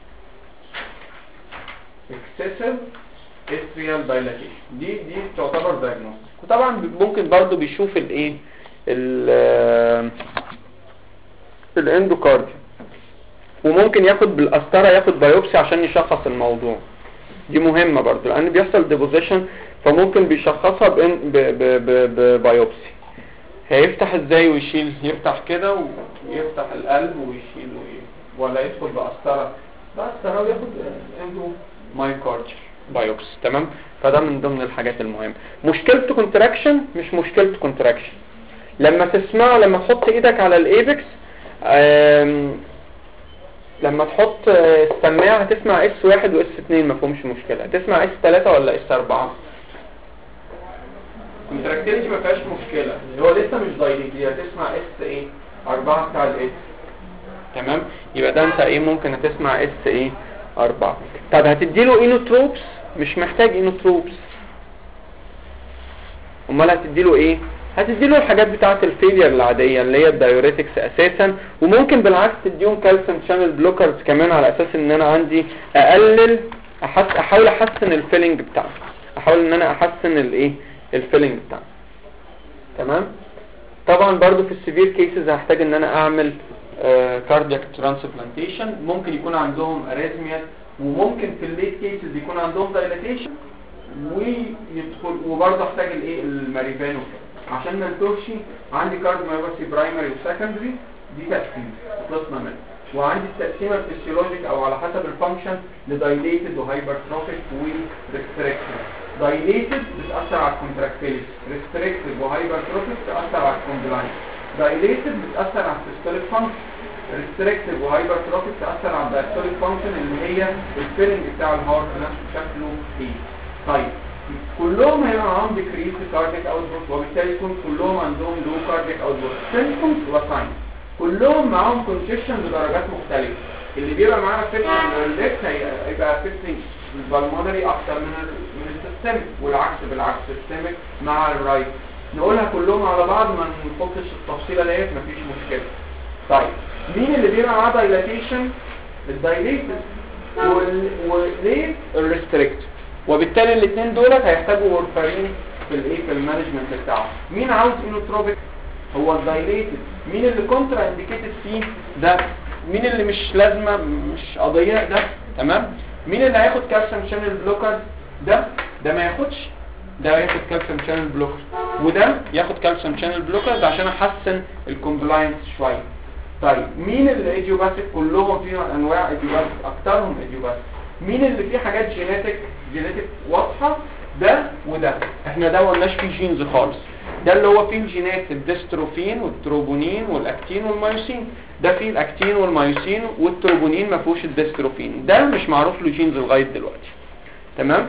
excessive atrial dilatation دي دي تعتبر diagnostic. وطبعا ممكن برضو بيشوف الايه ال الاندوكارديوم، وممكن ياخد بالقسطره ياخد بايوبسي عشان يشخص الموضوع. دي مهمة برضو لان بيحصل ديبوزيشن، فممكن بيشخصها ببايوبسي. هيفتح ازاي ويشيل؟ يفتح كده ويفتح القلب ويشيل ولا يدخل بقسطره بقسطره وياخد اندو مايوكارديوم بايوبسي. تمام؟ فده من ضمن الحاجات المهمة. مشكلته كونتراكشن مش مشكلته كونتراكشن. لما تسمعه لما تحط ايدك على الايبكس، لما تحط السماعه هتسمع اس واحد واس اتنين مفهومش مشكلة. هتسمع اس تلاتة ولا اس اربعة؟ كونتراكتيليتي ما فيهاش مشكلة، هو لسه مش دايليتي، هتسمع اس ايه اربعة بتاع الاس. تمام؟ يبقى ده انت ايه ممكن هتسمع اس ايه اربعة. طب هتديله اينوتروبس؟ مش محتاج اينوتروبس. امال هتديله ايه؟ هتديله الحاجات بتاعه الفيلير العاديه اللي هي الدايوريتكس اساسا، وممكن بالعكس تديهم كالسيوم شانل بلوكرز كمان على اساس ان انا عندي اقلل أحس احاول احسن الفيلنج بتاعه، احاول ان انا احسن الايه الفيلنج بتاعه. تمام؟ طبعا برضو في السيفير كيسز هحتاج ان انا اعمل كاردياك ترانسبلانتيشن، ممكن يكون عندهم اريزميا، وممكن في الليت كيسز يكون عندهم دايلاتيشن ويدخل، وبرضه احتاج الايه الماريفانو عشان ما نتوهش. عندي كارديومايوباثي برايمري وسكندري، دي تقسيم خلصنا منها. وعندي التقسيمه الفسيولوجيك او على حسب الفانكشن لدايليتد وهايبرتروفيك وريستريكتد. دايليتد بتاثر على الكونتراكتيليتي، ريستريكتد وهايبرتروفيك بتاثر على الكومبلاينس. دايليتد بتاثر على السيستوليك فانكشن، ريستريكتيف وهايبرتروفيك تاثر على الدايستوليك فانكشن اللي هي الفيلنج بتاع الهارت نفسه شكله ايه. طيب كلهم هيبقى معاهم ديكريس كاردياك اوتبوت، وبالتالي يكون كلهم عندهم لو كاردياك اوتبوت. سيمبتومز وساينز كلهم معاهم كونجكشن بدرجات مختلفه. اللي بيبقى معاه افكشن للليفت هيبقى افكشن البلمونري اكتر من ال من السيستميك، والعكس بالعكس السيستميك مع الرايت. نقولها كلهم على بعض ما نفكش التفصيله ديت مفيش مشكله. طيب مين اللي بيبقى معاه دايلاتيشن؟ الدايليتد وليه الريستريكت، وبالتالي الاثنين دولت هيحتاجوا وورفارين في الايه في المانجمنت بتاعه. مين عاوز انوتروبيك؟ هو الدايليتد. مين اللي كونترا انديكيتد فيه؟ ده. مين اللي مش لازمه مش قضيه؟ ده. تمام. مين اللي هياخد كالسيوم شانل بلوكر؟ ده. ده ما ياخدش، ده ياخد كالسيوم شانل بلوكر، وده ياخد كالسيوم شانل بلوكر عشان احسن الكومبلاينس شويه. طيب مين الايديوباثيك؟ كلهم فيهم انواع ايديوباثيك، اكترهم ايديوباثيك. مين اللي فيه حاجات جينيتك جينيتك واضحه؟ ده وده. احنا ده قلناش فيه جينز خالص. ده اللي هو فيه الجينات الدستروفين والتروبونين والاكتين والمايوسين. ده فيه الاكتين والمايوسين والتروبونين ما فيهوش الدستروفين. ده مش معروف له جينز لغايه دلوقتي. تمام.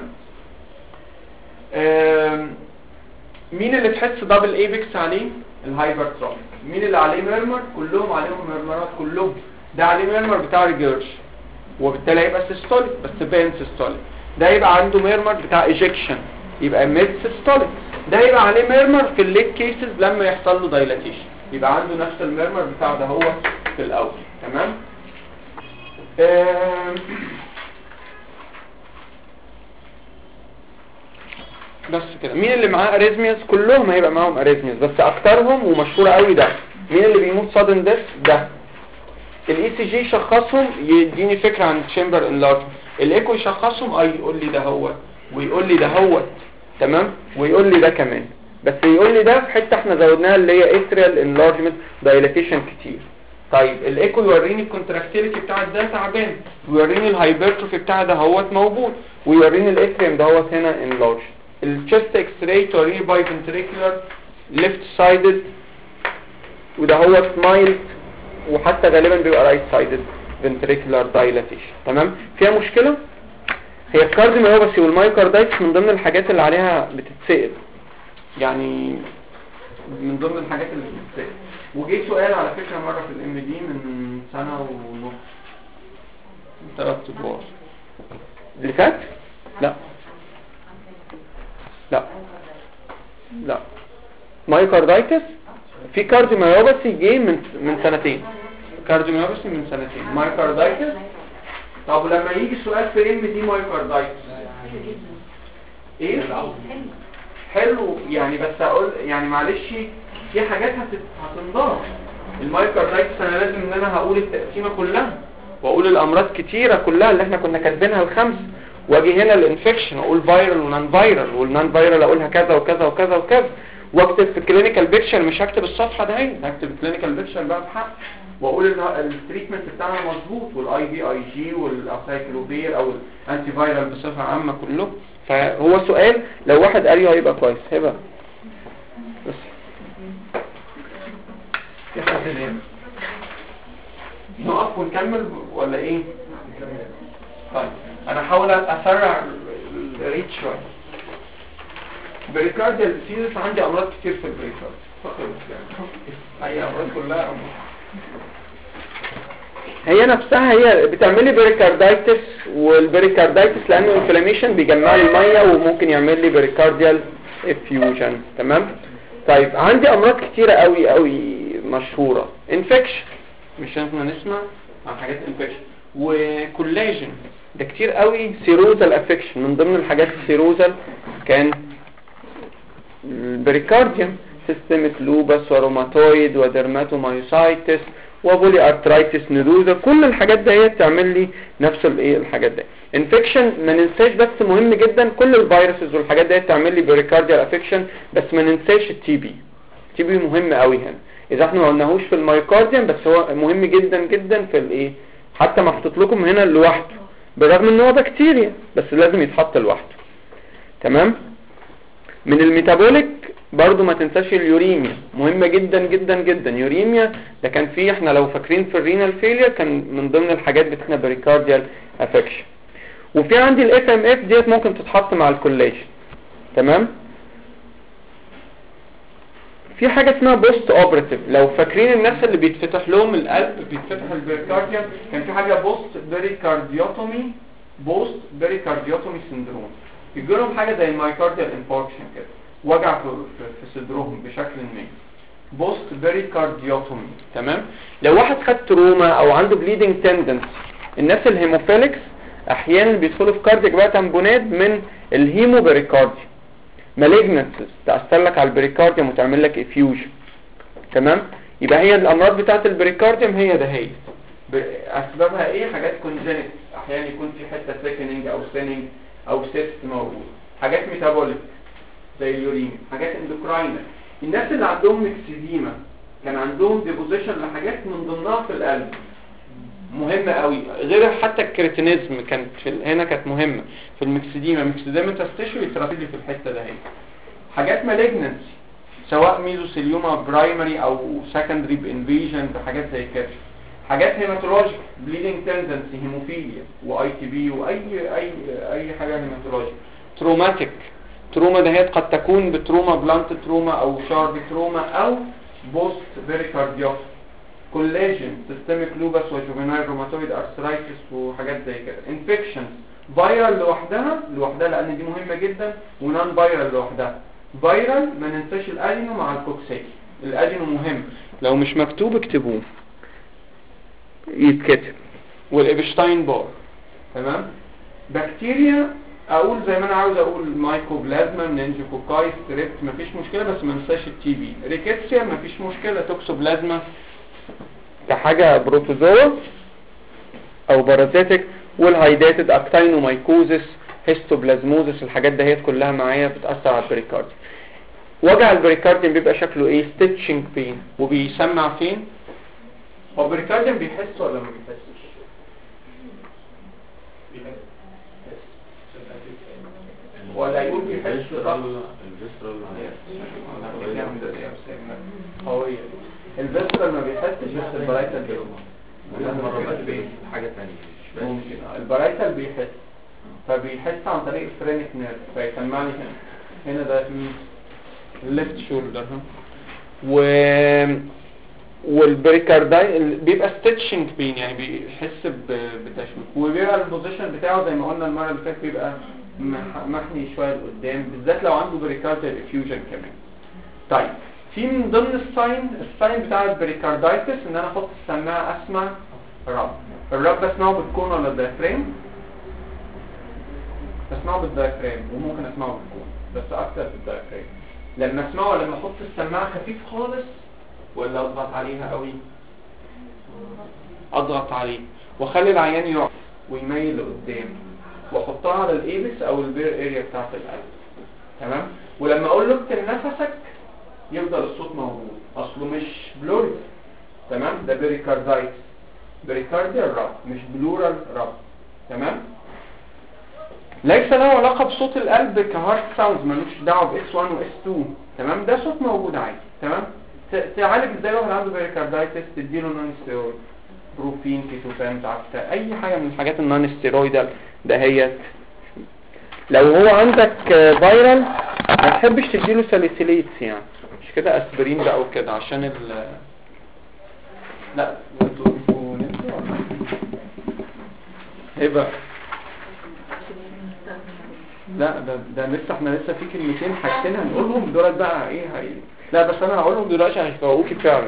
مين اللي تحس دبل ايبكس عليه؟ الهايبرتروفيك. مين اللي عليه ميرمر؟ كلهم عليهم ميرمرات كلهم. ده عليه ميرمر بتاع ريجيرش، وبالتالي هيبقى سيستوليك بس بين سيستوليك. ده يبقى عنده ميرمر بتاع ايجكشن يبقى ميد سيستوليك. ده يبقى عليه ميرمر في الليت كيسز لما يحصل له دايلاتيشن يبقى عنده نفس الميرمر بتاع ده هو في الاول. تمام. بس كده. مين اللي معاه اريزمياز؟ كلهم هيبقى معاهم اريزمياز بس اكترهم ومشهوره قوي ده. مين اللي بيموت صادن ديث؟ ده. الاي سي جي يشخصهم يديني فكره عن تشامبر انلارج. الايكو يشخصهم اي يقول لي ده هو ويقول لي ده هو. تمام. ويقول لي ده كمان، بس يقول لي ده في حته احنا زودناها اللي هي اتريال انلارجمنت دايلاتيشن كتير. طيب الايكو يوريني الكونتراكتيليتي بتاع ده تعبان، ويوريني الهايبرتروفي بتاع ده هو موجود، ويوريني الاتريوم ده هو هنا انلارج. الشيست اكس راي توريني باي فنتريكولار ليفت سايدد، وده هو سمايل، وحتى غالبا بيبقى رايت سايدد فنتريكولار دايلاتيشن. تمام. فيها مشكله؟ هي الكارديوميوباثي والمايوكاردايتس من ضمن الحاجات اللي عليها بتتسأل، يعني من ضمن الحاجات اللي بتتسأل. وجي سؤال على فكره مره في الام دي من سنه ونص ثلاث ادوار اللي فات. لا لا لا مايوكاردايتس في كارديوميوباثي جه من من سنتين. كارديوميوباثي من سنتين، مايوكاردايتس. طب ولما يجي سؤال في ام دي مايوكاردايتس ايه؟ حلو يعني، بس اقول يعني معلش في حاجات هتنضاف. المايوكاردايتس انا لازم ان انا هقول التقسيمه كلها واقول الامراض كتيره كلها اللي احنا كنا كاتبينها الخمس، واجي هنا الانفكشن اقول فايرال ونان فايرال، والنان فايرال اقولها كذا وكذا وكذا وكذا، واكتب في الكلينيكال بيكتشر. مش هكتب الصفحه ده هنا، هكتب الكلينيكال بيكتشر بقى بحق، واقول التريتمنت بتاعنا مظبوط، والاي بي اي جي والاسايكلوفير او الانتي فايرال بصفه عامه كله. فهو سؤال لو واحد قال هيبقى كويس. هيبقى بس في حد هنا نقف ونكمل ولا ايه؟ طيب انا هحاول اسرع الريت شويه. بريكارديال ديزيز عندي امراض كتير في البريكارد فقط يعني اي امراض كلها أمراض. هي نفسها هي بتعمل لي بريكاردايتس، والبريكاردايتس لانه انفلاميشن بيجمع لي الميه وممكن يعمل لي بريكارديال افيوجن. تمام. طيب عندي امراض كتيره قوي قوي مشهوره. انفكشن، مش احنا نسمع عن حاجات انفكشن، وكولاجين ده كتير قوي. سيروزال افكشن من ضمن الحاجات السيروزال كان البريكارديوم، سيستميك لوبس وروماتويد ودرماتومايوسايتس وبولي ارترايتس نودوزا. كل الحاجات دي تعمل لي نفس الايه الحاجات دي. انفكشن ما ننساش بس مهم جدا، كل الفيروسز والحاجات دي تعمل لي بريكارديال افكشن، بس ما ننساش التي بي. التي بي مهم قوي هنا، اذا احنا ما قلناهوش في المايوكارديوم بس هو مهم جدا جدا في الايه، حتى محطوط لكم هنا لوحده بالرغم ان هو بكتيريا بس لازم يتحط لوحده. تمام. من الميتابوليك برضو ما تنساش اليوريميا، مهمة جدا جدا جدا. يوريميا ده كان فيه، احنا لو فاكرين في الرينال فيلير كان من ضمن الحاجات بتاعتنا بريكارديال افكشن. وفي عندي الاف ام اف ديت ممكن تتحط مع الكولاجين. تمام. في حاجة اسمها بوست اوبراتيف، لو فاكرين الناس اللي بيتفتح لهم القلب بيتفتح البريكارديوم، كان في حاجة بوست بريكارديوتومي، بوست بريكارديوتومي سندروم، يجي لهم حاجة زي المايكارديال انفاركشن كده، وجع في, في صدرهم بشكل ما، بوست بريكارديوتومي. تمام. لو واحد خد تروما او عنده بليدنج تندنسي، الناس الهيموفيلكس احيانا بيدخلوا في كاردياك بقى تمبونات من الهيمو بريكارديوم، مالجنسز تأثر لك على البريكارديوم وتعمل لك افيوجن. تمام. يبقى هي الامراض بتاعت البريكارديوم هي ده، هي اسبابها ايه؟ حاجات كونجنت، احيانا يكون في حته سيكننج او سيننج او سيست موجود، حاجات ميتابوليك زي اليورين، حاجات اندوكراينال. الناس اللي عندهم ميكسيديما كان عندهم ديبوزيشن لحاجات من ضمنها في القلب مهمه قوي، غير حتى الكريتينيزم كانت في هنا كانت مهمه في الميكسيديما، ميكسيديما تستشوي يترافل في الحته ده. هي حاجات مالجنسي سواء ميزوثيليوما برايمري او سكندري بانفيجن، حاجات زي كده. حاجات هيماتولوجيك، بليدنج تندنسي، هيموفيليا واي تي بي واي اي اي حاجه هيماتولوجيك. تروماتيك، تروما دهيت قد تكون بتروما بلانت تروما او شارب تروما او بوست بريكارديوس. كولاجين، سيستميك لوبس وجوفينايل روماتويد ارثرايتس وحاجات زي كده. انفكشنز، فايرال لوحدها لوحدها لان دي مهمه جدا، ونان فايرال لوحدها. فايرال ما ننساش الادينو مع الكوكسيكي، الادينو مهم، لو مش مكتوب اكتبوه يتكتب. والإبشتاين بار. تمام. بكتيريا اقول زي ما انا عاوز اقول، مايكوبلازما، مننجوكوكاي، ستريبت، مفيش مشكله، بس ما ننساش التي بي. ريكيتسيا مفيش مشكله، توكسوبلازما كحاجه بروتوزوا او بارازيتك. والهايداتد اكتاينومايكوزس، هيستوبلازموزس، الحاجات دهيت كلها معايا بتاثر على البريكارديوم. وجع البريكارديوم بيبقى شكله ايه؟ ستيتشنج بين. وبيسمع فين؟ هو البريكارديوم بيحس ولا ما بيحسش؟ ولا يقول بيحس رأس الفيسترال قوية. الفيسترال ما بيحسش، بس البرايتال بيحس حاجة تانية ممكن. البرايتال بيحس، فبيحس عن طريق الفرينك نيرف، فيسمعني هنا هنا ده في الليفت شولدر. و والبريكارداي بيبقى ستيتشنج بين، يعني بيحس بتشويك. وبيبقى البوزيشن بتاعه زي ما قلنا المره اللي فاتت بيبقى محني شويه لقدام، بالذات لو عنده بريكارديال افيوجن كمان. طيب في من ضمن الساين الساين بتاع البريكاردايتس ان انا احط السماعه اسمع رب. الرب اسمعه بالكون ولا الدايفرام؟ اسمعه بالدايفرام، وممكن اسمعه بالكون بس اكتر بالدايفرام. لما اسمعه لما احط السماعه خفيف خالص ولا اضغط عليها قوي؟ اضغط عليه واخلي العيان يقف ويميل لقدام، واحطها على الايبس او البير اريا بتاعت القلب. تمام. ولما اقول له اكتم نفسك يفضل الصوت موجود، اصله مش بلوري. تمام. ده بريكاردايتس، بريكارديال رب مش بلورال رب. تمام. ليس له علاقه بصوت القلب كهارت ساوند، ملوش دعوه باس واحد واس اتنين. تمام. ده صوت موجود عادي. تمام. تعالج ازاي واحد عنده بريكاردايتس؟ تديله نون ستيرويد، بروفين، كيتوفان، عفتا، اي حاجه من الحاجات النون ستيرويدال دهيت. لو هو عندك فايرال ما تحبش تديله ساليسيليتس، يعني مش كده اسبرين بقى وكده عشان ال لا انتوا انتوا هبه. لا ده ده لسه احنا لسه في كلمتين حاجتين هنقولهم دول بقى ايه هي. لا بس انا هقولهم دلوقتي هيفوقوكي فعلا،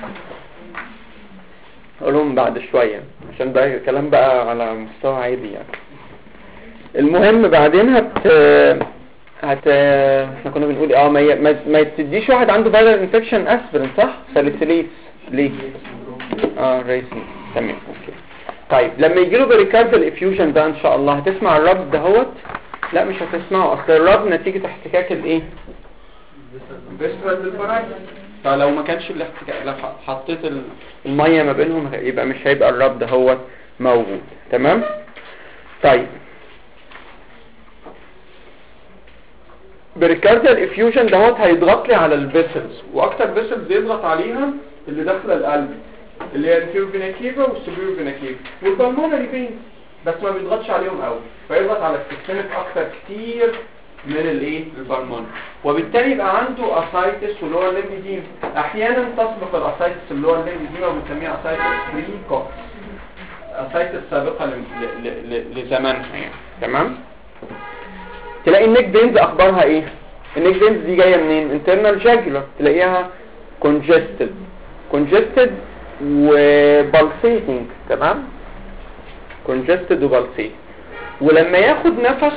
هقولهم بعد شويه عشان ده كلام بقى على مستوى عادي يعني. المهم بعدين هت هت احنا كنا بنقول اه ما ي... ما, ما تديش واحد عنده فايرال انفكشن اسبرين صح؟ ساليسيليتس ليه؟ اه ريسين. تمام اوكي. طيب لما يجي له بريكارديال افيوجن ده ان شاء الله هتسمع الرب دهوت؟ لا مش هتسمعه، اصل الرب نتيجه احتكاك الايه؟ فيسترال بالبرايتس. فلو ما كانش الاحتكاك، لو حطيت الميه ما بينهم يبقى مش هيبقى الرب دهوت موجود. تمام. طيب بريكارديال افيوجن دوت هيضغط لي على الفيسلز، واكتر فيسلز يضغط عليها اللي داخله القلب اللي هي الانفيرو فينا كيفا والسوبيرو فينا كيفا والبلمونري فين، بس ما بيضغطش عليهم قوي، فيضغط على السيستمك اكتر كتير من الايه البلمونري، وبالتالي يبقى عنده اسايتس واللي هو الليمفيديم. احيانا تسبق الاسايتس اللي هو الليمفيديم وبنسميها اسايتس بريكوكس، اسايتس سابقه ل- ل- ل- لزمانها يعني. تمام. تلاقي النيك فينز اخبارها ايه؟ النيك فينز دي جايه منين؟ انترنال جاجولار، تلاقيها congested congested وبالسيتنج. تمام. congested وبالسيتنج. ولما ياخد نفس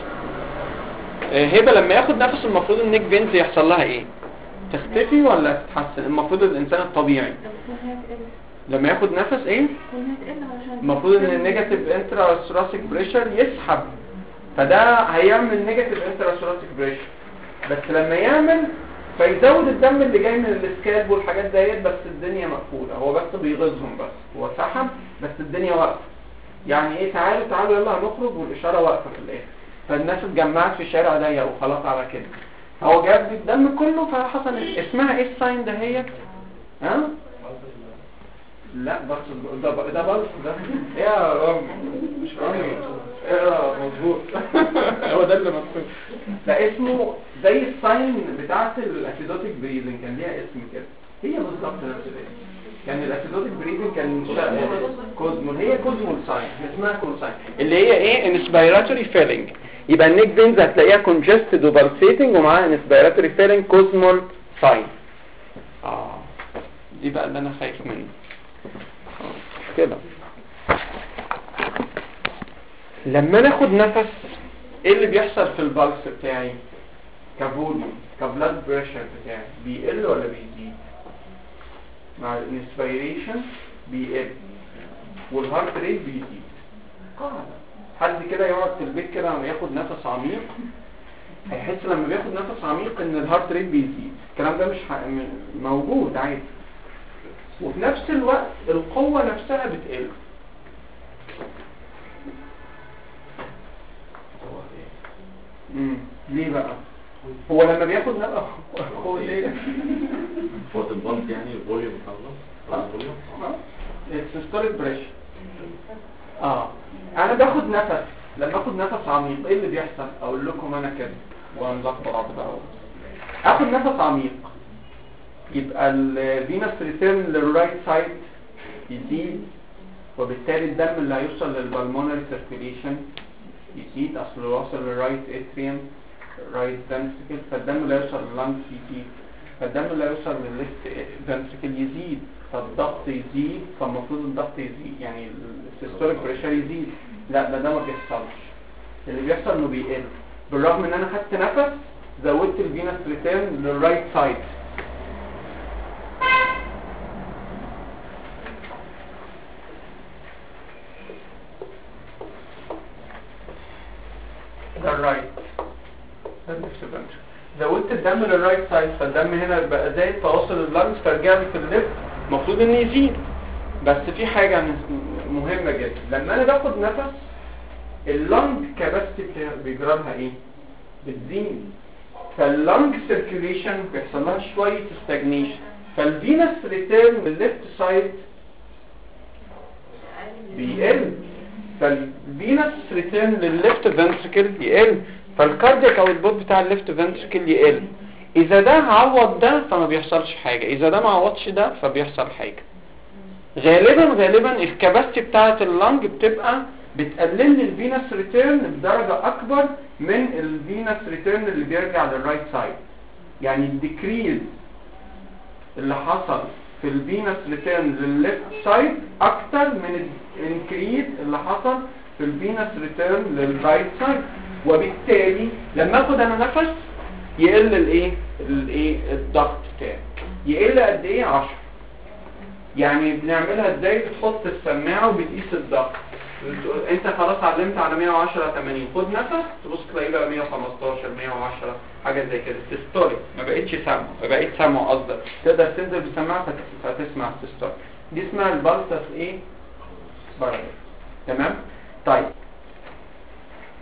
هبه لما ياخد نفس المفروض النيك فينز يحصل لها ايه؟ تختفي ولا تتحسن؟ المفروض الانسان الطبيعي لما ياخد نفس ايه؟ المفروض ان النيجاتيف انترا ثوراسيك بريشر يسحب، فده هيعمل نيجاتيف انترا ثوراسيك بريشر، بس لما يعمل فيزود الدم اللي جاي من الاسكالب والحاجات ديت، بس الدنيا مقفوله، هو بس بيغيظهم، بس هو سحب بس الدنيا واقفه. يعني ايه؟ تعالوا تعالوا يلا هنخرج والاشاره واقفه في الاخر، فالناس اتجمعت في الشارع ضيق وخلاص على كده، هو جاب الدم كله فحصل. اسمها ايه الساين دهيت؟ ها؟ لا بس ده ده بلس ده يا رب مش رامي اقرا مظبوط هو ده اللي مكتوب. ده اسمه زي الساين بتاعت الاسيدوتيك بريزنج، كان ليها اسم كده، هي بالظبط نفس الاسم. كان الاسيدوتيك بريزنج كان كوزمول، هي كوزمول ساين، اسمها كوزمول ساين اللي هي ايه؟ انسبيراتوري فيلينج. يبقى النيك فينز هتلاقيها كونجستد وبالسيتنج ومعاها انسبيراتوري فيلينج كوزمول ساين. اه دي بقى اللي انا خايف منه كده. لما ناخد نفس ايه اللي بيحصل في البلس بتاعي؟ كفوليوم كبلاد بريشر بتاعي بيقل ولا بيزيد؟ مع الانسبيريشن بيقل والهارت ريت بيزيد. حد كده يقعد في البيت كده لما ياخد نفس عميق هيحس لما بياخد نفس عميق ان الهارت ريت بيزيد. الكلام ده مش موجود عادي، وفي نفس الوقت القوة نفسها بتقل. امم ليه بقى؟ هو لما بياخد نفس هو ليه؟ فوت البلس يعني الفوليوم خلاص الفوليوم اه السيستوليك بريشر. اه انا باخد نفس، لما اخد نفس عميق ايه اللي بيحصل؟ اقول لكم انا كده وهنظبط بعض بقى. اخد نفس عميق يبقى الفينس ريتيرن للرايت سايد يزيد، وبالتالي الدم اللي هيوصل للبلمونري سيركيليشن يزيد، اصل لو وصل للرايت اتريوم رايت فنتريكل فالدم اللي هيوصل لللنجز يزيد، فالدم اللي هيوصل للليفت فنتريكل يزيد، فالضغط يزيد، فالمفروض الضغط يزيد يعني السيستوليك بريشر يزيد. لا ده ده ما بيحصلش، اللي بيحصل انه بيقل بالرغم ان انا خدت نفس زودت الفينس ريتيرن للرايت سايد. ده الرايت ده الليفت فنتريكل، زودت الدم للرايت سايد فالدم هنا بقى زايد فوصل اللنجز فرجع لي في الليفت، المفروض انه يزيد. بس في حاجه مهمه جدا، لما انا باخد نفس اللنج كاباسيتي بيجرى لها ايه؟ بتزيد، فاللنج سيركيوليشن بيحصل لها شويه ستاجنيشن، فالفينس ريتيرن للليفت سايد بيقل، فالفينس ريتيرن للليفت فنتريكل يقل، فالكاردياك او البوت بتاع الليفت فنتريكل يقل. اذا ده عوض ده فما بيحصلش حاجه، اذا ده ما عوضش ده فبيحصل حاجه. غالبا غالبا الكباستي بتاعه اللنج بتبقى بتقلل لي الفينس ريتيرن بدرجه اكبر من الفينس ريتيرن اللي بيرجع للرايت سايد. يعني الديكريز اللي حصل في الفينس ريتيرن للليفت سايد اكتر من الانكريز اللي حصل في الفينس ريتيرن للرايت سايد، وبالتالي لما اخد انا نفس يقل الايه الايه الضغط بتاعي. يقل قد ايه؟ عشرة. يعني بنعملها ازاي؟ بتحط السماعه وبتقيس الضغط، انت خلاص علمت على مية وعشرة تمانين، خد نفس تبص تلاقي بقى مية وخمستاشر مية وعشرة حاجه زي كده. سيستوليك ما بقتش سامع، ما بقيت سامع قصدك، تقدر تنزل بالسماعه فتسمع السيستوليك، دي اسمها البلسس ايه؟ بارامتر. تمام. طيب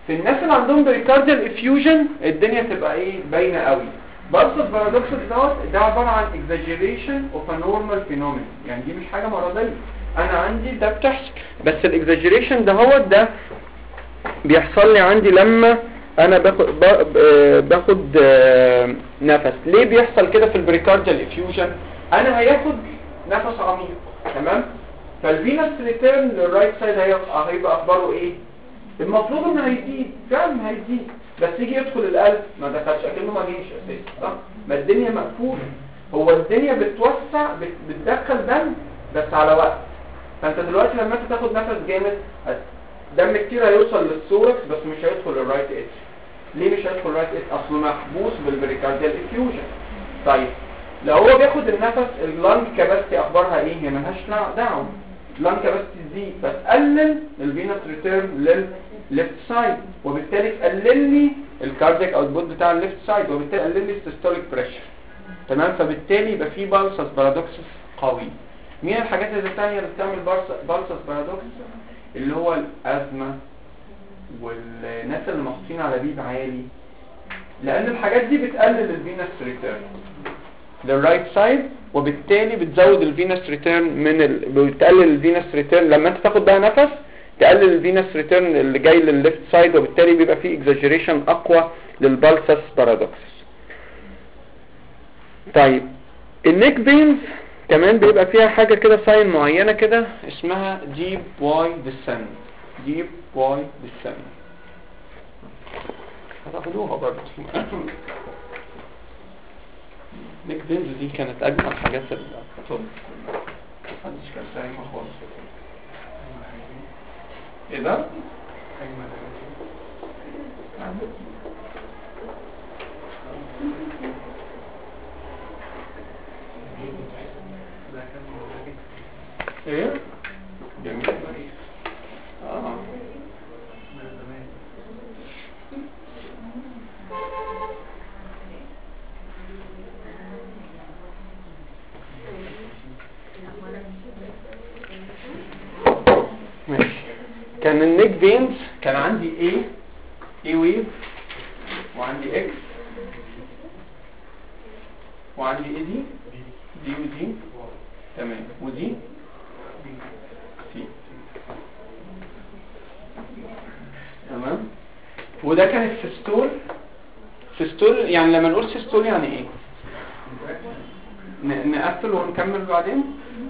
في الناس اللي عندهم بريكارديال افيوجن الدنيا تبقى ايه باينه قوي. بلس بارادوكسس دوت ده عباره عن exaggeration of a normal phenomenon، يعني دي مش حاجه مرضيه، انا عندي ده بتحصل، بس الاكزاجيريشن ده هو ده بيحصل لي عندي لما انا باخد باخد نفس. ليه بيحصل كده في البريكارديال افيوجن؟ انا هياخد نفس عميق تمام، فالفينس ريتيرن للرايت سايد هيبقى هيبقى اخباره ايه؟ المفروض انه هيزيد، فعلا هيزيد، بس يجي يدخل القلب ما دخلش، اكنه ما جيش اساسا، صح؟ ما الدنيا مقفوله، هو الدنيا بتوسع بت- بتدخل دم بس على وقت. فانت دلوقتي لما انت تاخد نفس جامد دم كتير هيوصل للثوركس بس مش هيدخل الرايت اتش. ليه مش هيدخل الرايت اتش؟ اصله محبوس بالبريكارديال افيوجن. طيب لو هو بياخد النفس اللانج كاباسيتي اخبارها ايه؟ هي ملهاش دعوه، اللانج كاباسيتي تزيد فتقلل الفينس ريتيرن للليفت سايد، وبالتالي تقلل لي الكاردياك اوتبوت بتاع الليفت سايد، وبالتالي تقلل لي السيستوليك بريشر تمام. فبالتالي يبقى في بالسس بارادوكسس قوي. مين الحاجات اللي الثانيه اللي بتعمل بالسس بارادوكس؟ اللي هو الازمه والناس اللي محطين على بيب عالي، لان الحاجات دي بتقلل الفينس ريتيرن للرايت سايد، وبالتالي بتزود الفينس ريتيرن من ال... بتقلل الفينس ريتيرن لما انت تاخد بقى نفس، تقلل الفينس ريتيرن اللي جاي للليفت سايد، وبالتالي بيبقى فيه اكزاجيريشن اقوى للبالسس بارادوكس. طيب النيك بينز كمان بيبقى فيها حاجه كده ساين معينه كده اسمها ديب واي ديسند، ديب واي ديسند هتاخدوها برضه. نيك بينز دي كانت اجمل حاجات الطب، محدش كان فاهمها خالص. ايه ده؟ ايه؟ جميل. اه ماشي. كان النيك فينز كان عندي A A ويف، وعندي X، وعندي A دي دي ودي تمام، ودي سي تمام. وده كان السيستول. سيستول يعني لما نقول سيستول يعني ايه؟ ن- نقفل ونكمل بعدين.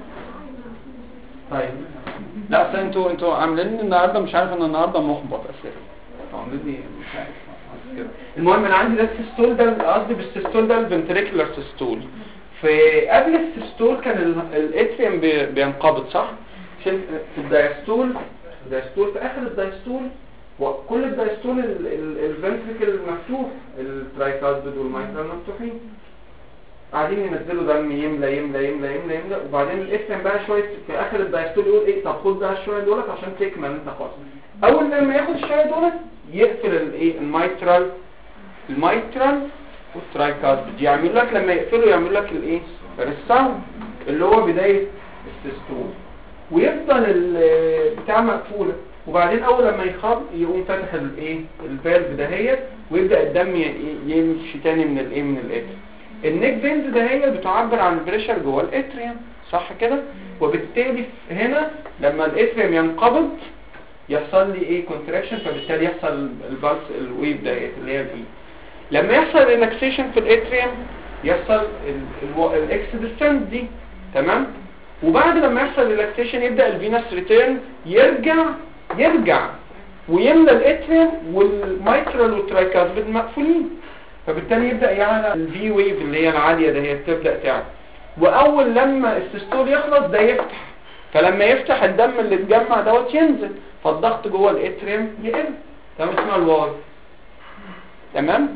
طيب لا اصل انتوا انتوا عاملين النهارده مش عارف ان النهارده محبط اساسا، عاملين لي مش عارف كده. المهم انا عندي ده السيستول، ده قصدي بالسيستول ده الفنتريكولار سيستول. في قبل السيستول كان الاتريوم بينقبض صح؟ في الدايستول، الدايستول في اخر الدايستول، وكل الدايستول الفنتريكل مفتوح، الترايكاسبيد والمايترال مفتوحين، قاعدين ينزلوا دم يملى يملى يملى يملى يملى، وبعدين الاتريوم بقى شويه في اخر الدايستول يقول ايه طب خد بقى الشويه دولت عشان تكمل انت خالص. اول لما ياخد الشويه دولت يقفل الايه المايترال المايترال والترايكاسبيد، يعمل لك لما يقفلوا يعمل لك الايه الساوند اللي هو بدايه السيستول، ويفضل البتاع مقفوله، وبعدين اول لما يخرج يقوم فاتح الايه الفالف دهيت، ويبدا الدم يمشي تاني من الايه من الاتريوم. النيك فينز ده هي بتعبر عن البريشر جوه الاتريوم صح كده، وبالتالي هنا لما الاتريوم ينقبض يحصل لي ايه كونتراكشن، فبالتالي يحصل البلس الويف ديت اللي هي الاي. لما يحصل ريلاكسيشن في الاتريوم يحصل الاكس ديسند دي تمام. وبعد لما يحصل ريلاكسيشن يبدا الفينس ريتيرن يرجع يرجع ويملى الاتريوم، والمايترال والترايكاسبيد مقفولين، فبالتالي يبدا يعلى الفي ويف اللي هي العاليه ده هي تبدا تعلى. واول لما السيستول يخلص ده يفتح، فلما يفتح الدم اللي اتجمع دوت ينزل، فالضغط جوه الاتريوم يقل تمام، اسمها الواي تمام.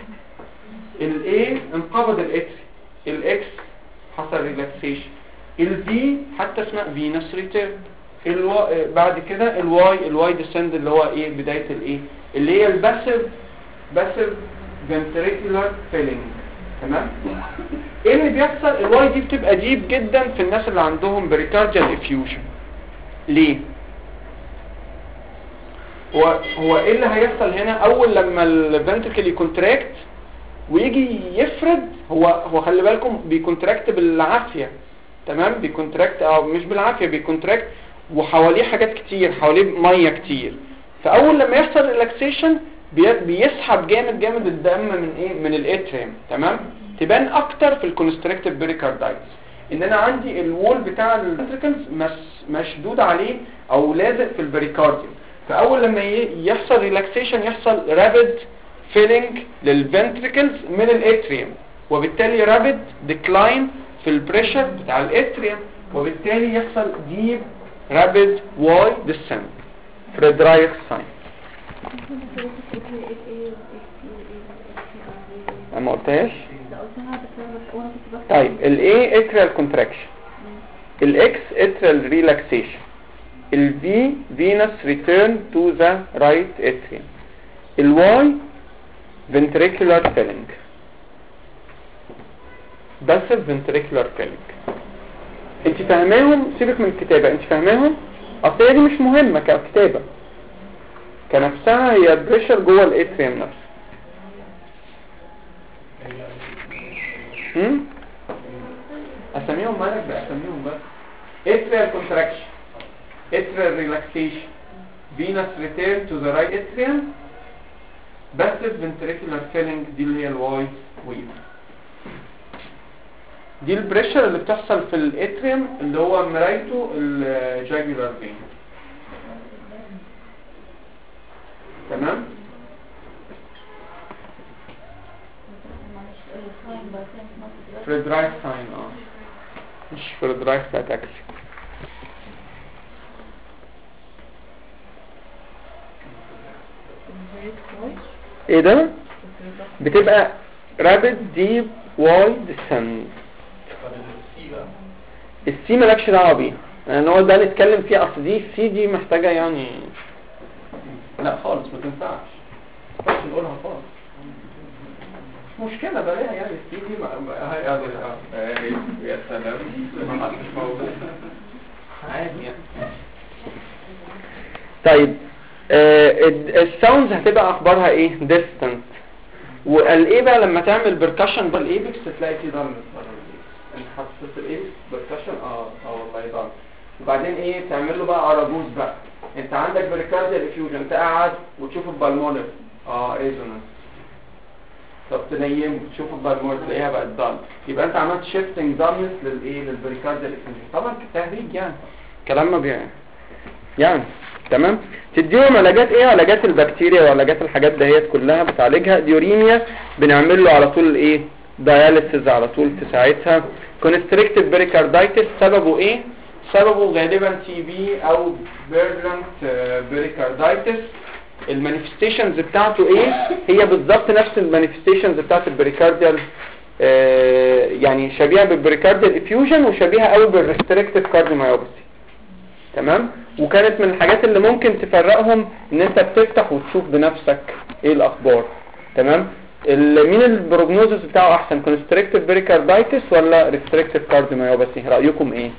الاي انقبض الاتريوم، الاكس حصل ريلاكسيشن، الفي حتى اسمها فينس ريتيرن، الوا... بعد كده الواي الواي ديسند اللي هو ايه بدايه الايه اللي هي الباسيف باسيف ventricular filling تمام. ايه اللي بيحصل؟ الواي دي بتبقى ديب جدا في الناس اللي عندهم بريكارديال افيوجن. ليه؟ هو هو ايه اللي هيحصل هنا؟ اول لما الفنتركل يكونتراكت ويجي يفرد، هو هو خلي بالكم بيكونتراكت بالعافيه، تمام؟ بيكونتراكت او مش بالعافيه، بيكونتراكت وحواليه حاجات كتير، حواليه ميه كتير. فاول لما يحصل ريلاكسيشن بيسحب جامد جامد الدم من ايه؟ من الاتريم، تمام؟ تبان اكتر في الكونستريكتيف بيريكاردايتس ان انا عندي الوول بتاع الفنتركلز مش مشدود عليه او لازق في البريكارديوم. فاول لما يحصل ريلاكسيشن يحصل رابيد فيلينج للفنتركلز من الاتريوم، وبالتالي رابيد ديكلاين في البريشر بتاع الاتريوم، وبالتالي يحصل ديب رابيد واي ديسنت فريدرايخ ساين. انا ما قلتهاش. طيب الاي اتريال كونتراكشن، الاكس اتريال ريلاكسيشن، الفي فينس ريتيرن تو ذا رايت اتريوم، الواي ventricular filling، بس ventricular filling. انت فاهماهم؟ سيبك من الكتابة، انت فاهماهم؟ اصل هي دي مش مهمة ككتابة، كنفسها هي بريشر جوه الاتريوم نفسه. هم؟ اسميهم مالك باسميهم بس. atrial contraction، atrial relaxation، venous return to the right atrium، passive ventricular filling، دي اللي هي الواي ويف. دي البريشر اللي بتحصل في الاتريوم اللي هو مرايته الجاجولار فين، تمام؟ فريدرايخ ساين، اه مش فريدرايخ اتاكسي. ايه ده؟ بتبقى رابيد ديب واي ديسنت. السي مالكش دعوه بيها، يعني هو ده نتكلم فيه، اصل دي السي دي محتاجه يعني لا خالص ما تنفعش بس نقولها خالص، مش مشكله بلاها يعني. السي دي هاي يا سلام ما حدش موجود عادي يعني. طيب الساوندز هتبقى اخبارها ايه؟ ديستنت. وقال ايه بقى لما تعمل بركشن بالايبكس تلاقي في ضرب انت حطيت الايبكس بركشن اه اه والله ضرب. وبعدين ايه تعمل له بقى اراجوز بقى، انت عندك بريكارديال افيوجن، انت قاعد وتشوف البالمونر اه ريزونانس، طب تنيم تشوف البالمونر تلاقيها بقت ضرب، يبقى انت عملت شيفتنج ضربنس للايه؟ للبريكارديال افيوجن. طبعا تهريج يعني، كلام ما بيعني يعني، تمام؟ تديهم علاجات ايه؟ علاجات البكتيريا وعلاجات الحاجات دهيت كلها بتعالجها. ديوريميا بنعمل له على طول ايه؟ داياليسيس على طول في ساعتها. كونستريكتيف بريكاردايتس سببه ايه؟ سببه غالبا تي بي او فيرلنت بريكاردايتس. المانيفستيشنز بتاعته ايه؟ هي بالظبط نفس المانيفستيشنز بتاعت البريكارديال، آه يعني شبيهه بالبريكارديال افيوجن وشبيهه قوي بالريستريكتيف كارديوميوباثي، تمام؟ وكانت من الحاجات اللي ممكن تفرقهم ان انت بتفتح وتشوف بنفسك ايه الاخبار، تمام؟ مين البروجنوزس بتاعه احسن؟ كونستريكتيف بريكاردايتس ولا ريستريكتيف كارديوميوباثي؟ رايكم ايه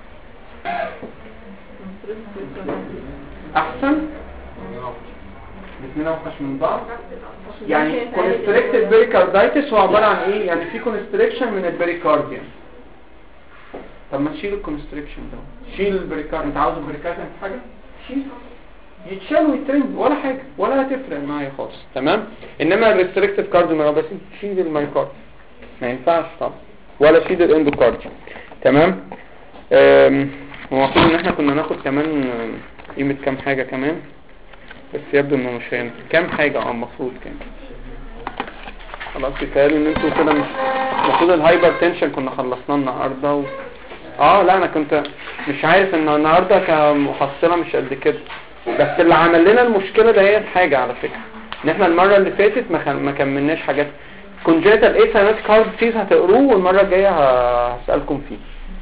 احسن؟ الاثنين اوحش من بعض. يعني كونستريكتيف بريكاردايتس هو عباره عن ايه؟ يعني في كونستريكشن من البريكارديوم. طب ما تشيل الكونستريكشن ده، شيل البريكارد، انت عاوز البريكارديوم في حاجه؟ شيل، يتشال ويترند ولا حاجه ولا هتفرق معايا خالص، تمام؟ انما الريستريكتيف كارديوميوباثي شيل المايوكارد ما ينفعش طبعا، ولا شيل الاندوكارديوم، تمام؟ امم المفروض ان احنا كنا ناخد كمان قيمه كام حاجه كمان، بس يبدو انه مش هينفع كام حاجه اه المفروض كان خلاص. يتهيألي ان انتوا كده مش المفروض الهايبر تنشن كنا خلصناه النهارده و... اه لا انا كنت مش عارف ان النهارده كمحصله مش قد كده، بس اللي عمل لنا المشكله ده هي حاجه على فكره، ان احنا المره اللي فاتت ما, خل... ما كملناش حاجات كونجيتال ايه ساينوتيك هارت ديزيز هتقروه، والمره الجايه هسالكم فيه،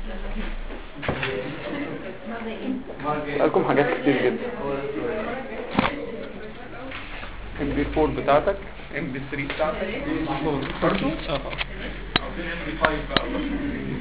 هسالكم حاجات كتير جدا. ام بي أربعة بتاعتك، ام بي ثلاثة بتاعتك برضه اه